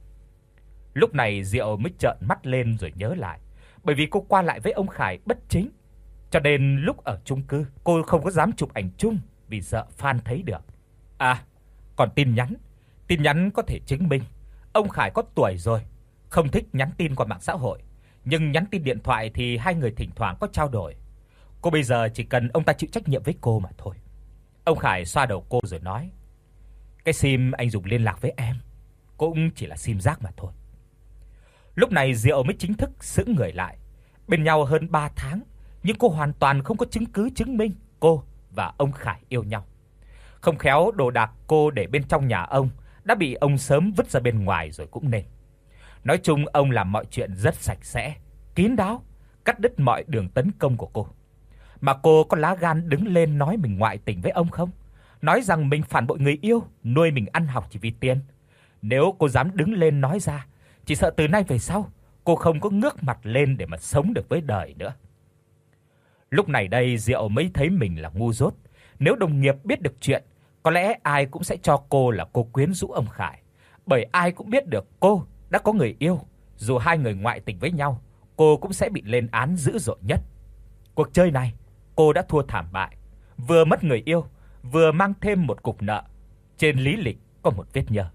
Lúc này Diệu mới trợn mắt lên rồi nhớ lại, bởi vì cô qua lại với ông Khải bất chính, cho nên lúc ở chung cư cô không có dám chụp ảnh chung vì sợ fan thấy được. À, còn tin nhắn có thể chứng minh ông Khải có tuổi rồi, không thích nhắn tin qua mạng xã hội, nhưng nhắn tin điện thoại thì hai người thỉnh thoảng có trao đổi. Cô bây giờ chỉ cần ông ta chịu trách nhiệm với cô mà thôi. Ông Khải xoa đầu cô rồi nói: "Cái sim anh dùng liên lạc với em cũng chỉ là sim rác mà thôi." Lúc này Diệu mới chính thức sững người lại. Bên nhau hơn 3 tháng, nhưng cô hoàn toàn không có chứng cứ chứng minh cô và ông Khải yêu nhau. Không khéo đồ đạc cô để bên trong nhà ông đã bị ông sớm vứt ra bên ngoài rồi cũng nên. Nói chung ông làm mọi chuyện rất sạch sẽ, kín đáo, cắt đứt mọi đường tấn công của cô. Mà cô có lá gan đứng lên nói mình ngoại tình với ông không? Nói rằng mình phản bội người yêu, nuôi mình ăn học chỉ vì tiền. Nếu cô dám đứng lên nói ra, chỉ sợ từ nay về sau cô không có ngước mặt lên để mà sống được với đời nữa. Lúc này đây Diệu mới thấy mình là ngu dốt. Nếu đồng nghiệp biết được chuyện, có lẽ ai cũng sẽ cho cô là cô quyến rũ ông Khải, bởi ai cũng biết được cô đã có người yêu, dù hai người ngoại tình với nhau, cô cũng sẽ bị lên án dữ dội nhất. Cuộc chơi này, cô đã thua thảm bại, vừa mất người yêu, vừa mang thêm một cục nợ. Trên lý lịch có một vết nhơ.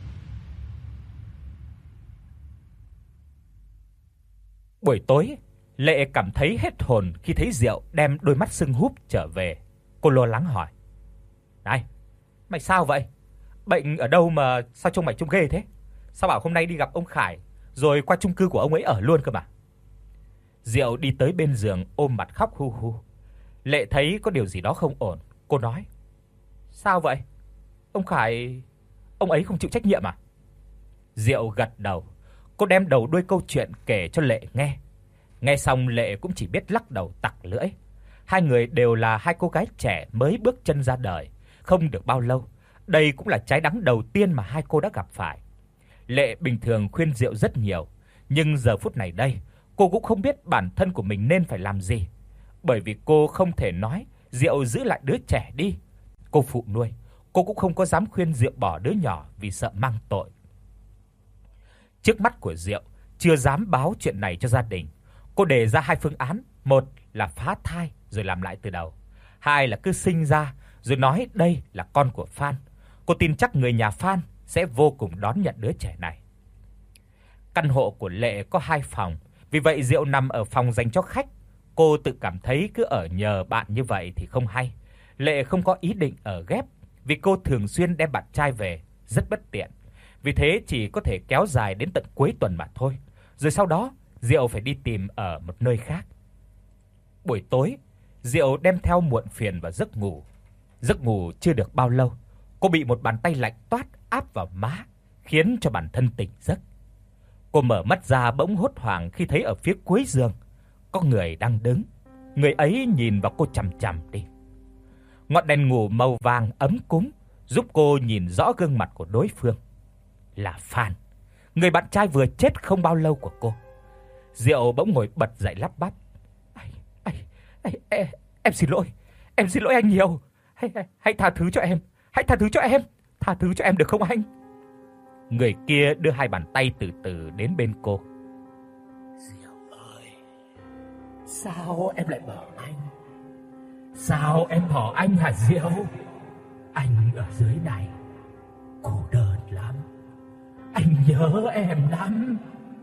Buổi tối, Lệ cảm thấy hết hồn khi thấy Diệu đem đôi mắt sưng húp trở về. Cô lo lắng hỏi: "Này, mày sao vậy? Bệnh ở đâu mà sao trông mày trông ghê thế? Sao bảo hôm nay đi gặp ông Khải rồi qua chung cư của ông ấy ở luôn cơ mà?" Diệu đi tới bên giường ôm mặt khóc hu hu. Lệ thấy có điều gì đó không ổn, cô nói: "Sao vậy? Ông Khải, ông ấy không chịu trách nhiệm à?" Diệu gật đầu. Cô đem đầu đuôi câu chuyện kể cho Lệ nghe. Nghe xong Lệ cũng chỉ biết lắc đầu tặc lưỡi. Hai người đều là hai cô gái trẻ mới bước chân ra đời, không được bao lâu. Đây cũng là trái đắng đầu tiên mà hai cô đã gặp phải. Lệ bình thường khuyên Diệu rất nhiều, nhưng giờ phút này đây, cô cũng không biết bản thân của mình nên phải làm gì. Bởi vì cô không thể nói Diệu giữ lại đứa trẻ đi. Cô phụ nuôi, cô cũng không có dám khuyên Diệu bỏ đứa nhỏ vì sợ mang tội. Trước mắt của Diệu chưa dám báo chuyện này cho gia đình. Cô đề ra hai phương án, một là phá thai rồi làm lại từ đầu, hai là cứ sinh ra rồi nói đây là con của Phan. Cô tin chắc người nhà Phan sẽ vô cùng đón nhận đứa trẻ này. Căn hộ của Lệ có 2 phòng, vì vậy Diệu nằm ở phòng dành cho khách. Cô tự cảm thấy cứ ở nhờ bạn như vậy thì không hay. Lệ không có ý định ở ghép vì cô thường xuyên đem bạn trai về, rất bất tiện. Vì thế chỉ có thể kéo dài đến tận cuối tuần mà thôi. Rồi sau đó, Diệu phải đi tìm ở một nơi khác. Buổi tối, Diệu đem theo muộn phiền và giấc ngủ. Giấc ngủ chưa được bao lâu, cô bị một bàn tay lạnh toát áp vào má, khiến cho bản thân tỉnh giấc. Cô mở mắt ra bỗng hốt hoảng khi thấy ở phía cuối giường có người đang đứng. Người ấy nhìn vào cô chằm chằm đi. Ngọn đèn ngủ màu vàng ấm cúng giúp cô nhìn rõ gương mặt của đối phương. Là Phan, người bạn trai vừa chết không bao lâu của cô. Diệu bỗng ngồi bật dậy lắp bắp: Em xin lỗi anh nhiều. Hãy tha thứ cho em, tha thứ cho em được không anh?" Người kia đưa hai bàn tay từ từ đến bên cô. "Diệu ơi, sao em lại bỏ anh? Sao em bỏ anh hả Diệu? Anh ở dưới này cô đơn lắm. Anh nhớ em lắm."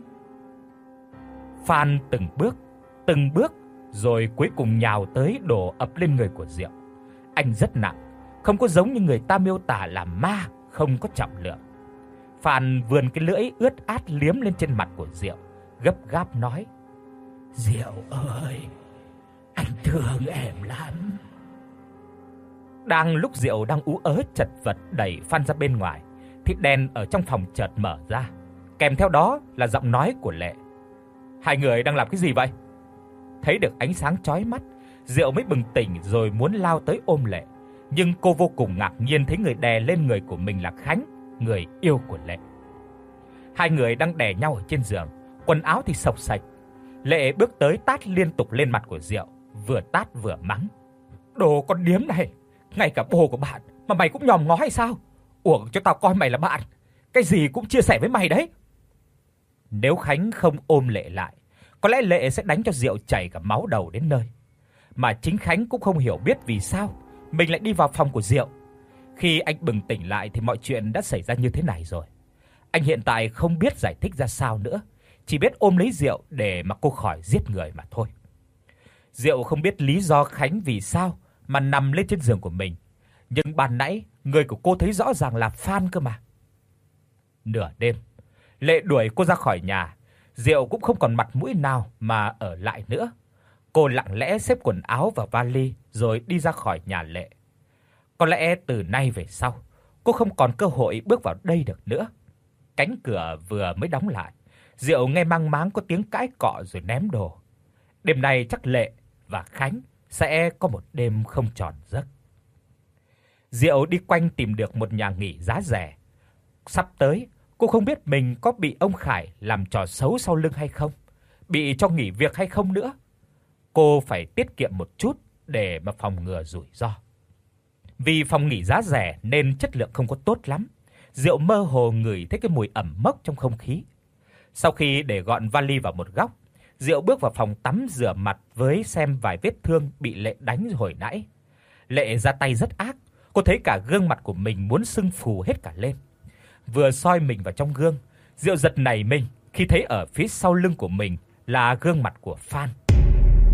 Phan từng bước rồi cuối cùng nhào tới đổ ập lên người của Diệu. Anh rất nặng, không có giống như người ta miêu tả là ma, không có trọng lượng. Phan vươn cái lưỡi ướt át liếm lên trên mặt của Diệu, gấp gáp nói: "Diệu ơi, anh thương em lắm." Đang lúc Diệu đang ú ớ chật vật đẩy Phan ra bên ngoài thì đèn ở trong phòng chợt mở ra, kèm theo đó là giọng nói của Lệ: "Hai người đang làm cái gì vậy?" Thấy được ánh sáng chói mắt, Diệu mới bừng tỉnh rồi muốn lao tới ôm Lệ, nhưng cô vô cùng ngạc nhiên thấy người đè lên người của mình là Khánh, người yêu của Lệ. Hai người đang đè nhau ở trên giường, quần áo thì xộc xạch. Lệ bước tới tát liên tục lên mặt của Diệu, vừa tát vừa mắng: "Đồ con điếm này, ngay cả bồ của bạn mà mày cũng nhòm ngó hay sao? Uổng cho tao coi mày là bạn, cái gì cũng chia sẻ với mày đấy." Nếu Khánh không ôm Lệ lại, có lẽ Lệ sẽ đánh cho Diệu chảy cả máu đầu đến nơi. Mà chính Khánh cũng không hiểu biết vì sao mình lại đi vào phòng của Diệu. Khi anh bừng tỉnh lại thì mọi chuyện đã xảy ra như thế này rồi. Anh hiện tại không biết giải thích ra sao nữa, chỉ biết ôm lấy Diệu để mà cô khỏi giết người mà thôi. Diệu không biết lý do Khánh vì sao mà nằm lên trên giường của mình, nhưng ban nãy người của cô thấy rõ ràng là Phan cơ mà. Nửa đêm, Lệ đuổi cô ra khỏi nhà. Diệu cũng không còn mặt mũi nào mà ở lại nữa. Cô lặng lẽ xếp quần áo vào vali rồi đi ra khỏi nhà Lệ. Có lẽ từ nay về sau, cô không còn cơ hội bước vào đây được nữa. Cánh cửa vừa mới đóng lại, Diệu nghe mang máng có tiếng cãi cọ rồi ném đồ. Đêm nay chắc Lệ và Khánh sẽ có một đêm không tròn giấc. Diệu đi quanh tìm được một nhà nghỉ giá rẻ. Sắp tới, cô không biết mình có bị ông Khải làm trò xấu sau lưng hay không, bị cho nghỉ việc hay không nữa. Cô phải tiết kiệm một chút để mà phòng ngừa rủi ro. Vì phòng nghỉ giá rẻ nên chất lượng không có tốt lắm. Diệu mơ hồ ngửi thấy cái mùi ẩm mốc trong không khí. Sau khi để gọn vali vào một góc, Diệu bước vào phòng tắm rửa mặt với xem vài vết thương bị Lệ đánh hồi nãy. Lệ ra tay rất ác, cô thấy cả gương mặt của mình muốn sưng phù hết cả lên. Vừa soi mình vào trong gương, Diệu giật nảy mình khi thấy ở phía sau lưng của mình là gương mặt của Phan.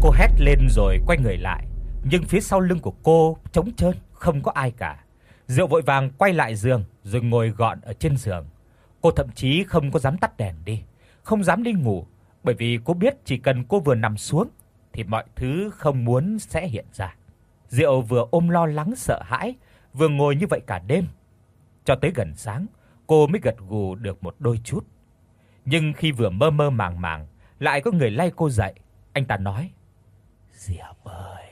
Cô hét lên rồi quay người lại, nhưng phía sau lưng của cô trống trơn, không có ai cả. Diệu vội vàng quay lại giường rồi ngồi gọn ở trên giường. Cô thậm chí không có dám tắt đèn đi, không dám đi ngủ, bởi vì cô biết chỉ cần cô vừa nằm xuống thì mọi thứ không muốn sẽ hiện ra. Diệu vừa ôm lo lắng sợ hãi, vừa ngồi như vậy cả đêm. Cho tới gần sáng, cô mới gật gù được một đôi chút. Nhưng khi vừa mơ mơ màng màng, lại có người lay cô dậy. Anh ta nói: Diệu ơi,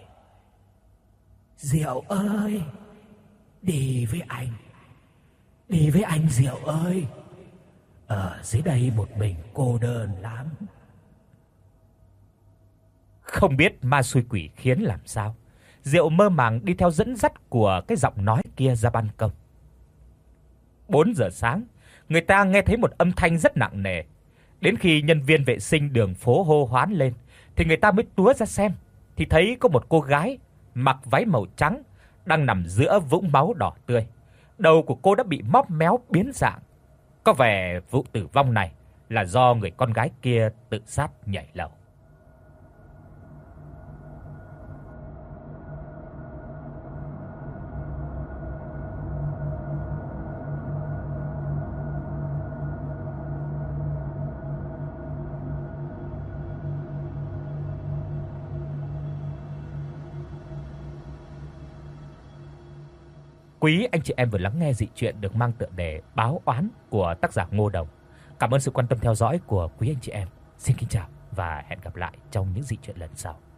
Diệu ơi, đi với anh Diệu ơi. Ở dưới đây một mình cô đơn lắm. Không biết ma xui quỷ khiến làm sao, Diệu mơ màng đi theo dẫn dắt của cái giọng nói kia ra ban công. 4 giờ sáng, người ta nghe thấy một âm thanh rất nặng nề. Đến khi nhân viên vệ sinh đường phố hô hoán lên thì người ta mới túa ra xem, thì thấy có một cô gái mặc váy màu trắng đang nằm giữa vũng máu đỏ tươi. Đầu của cô đã bị móp méo biến dạng. Có vẻ vụ tử vong này là do người con gái kia tự sát nhảy lầu. Quý anh chị em vừa lắng nghe dị truyện được mang tựa đề Báo oán của tác giả Ngô Đồng. Cảm ơn sự quan tâm theo dõi của quý anh chị em. Xin kính chào và hẹn gặp lại trong những dị truyện lần sau.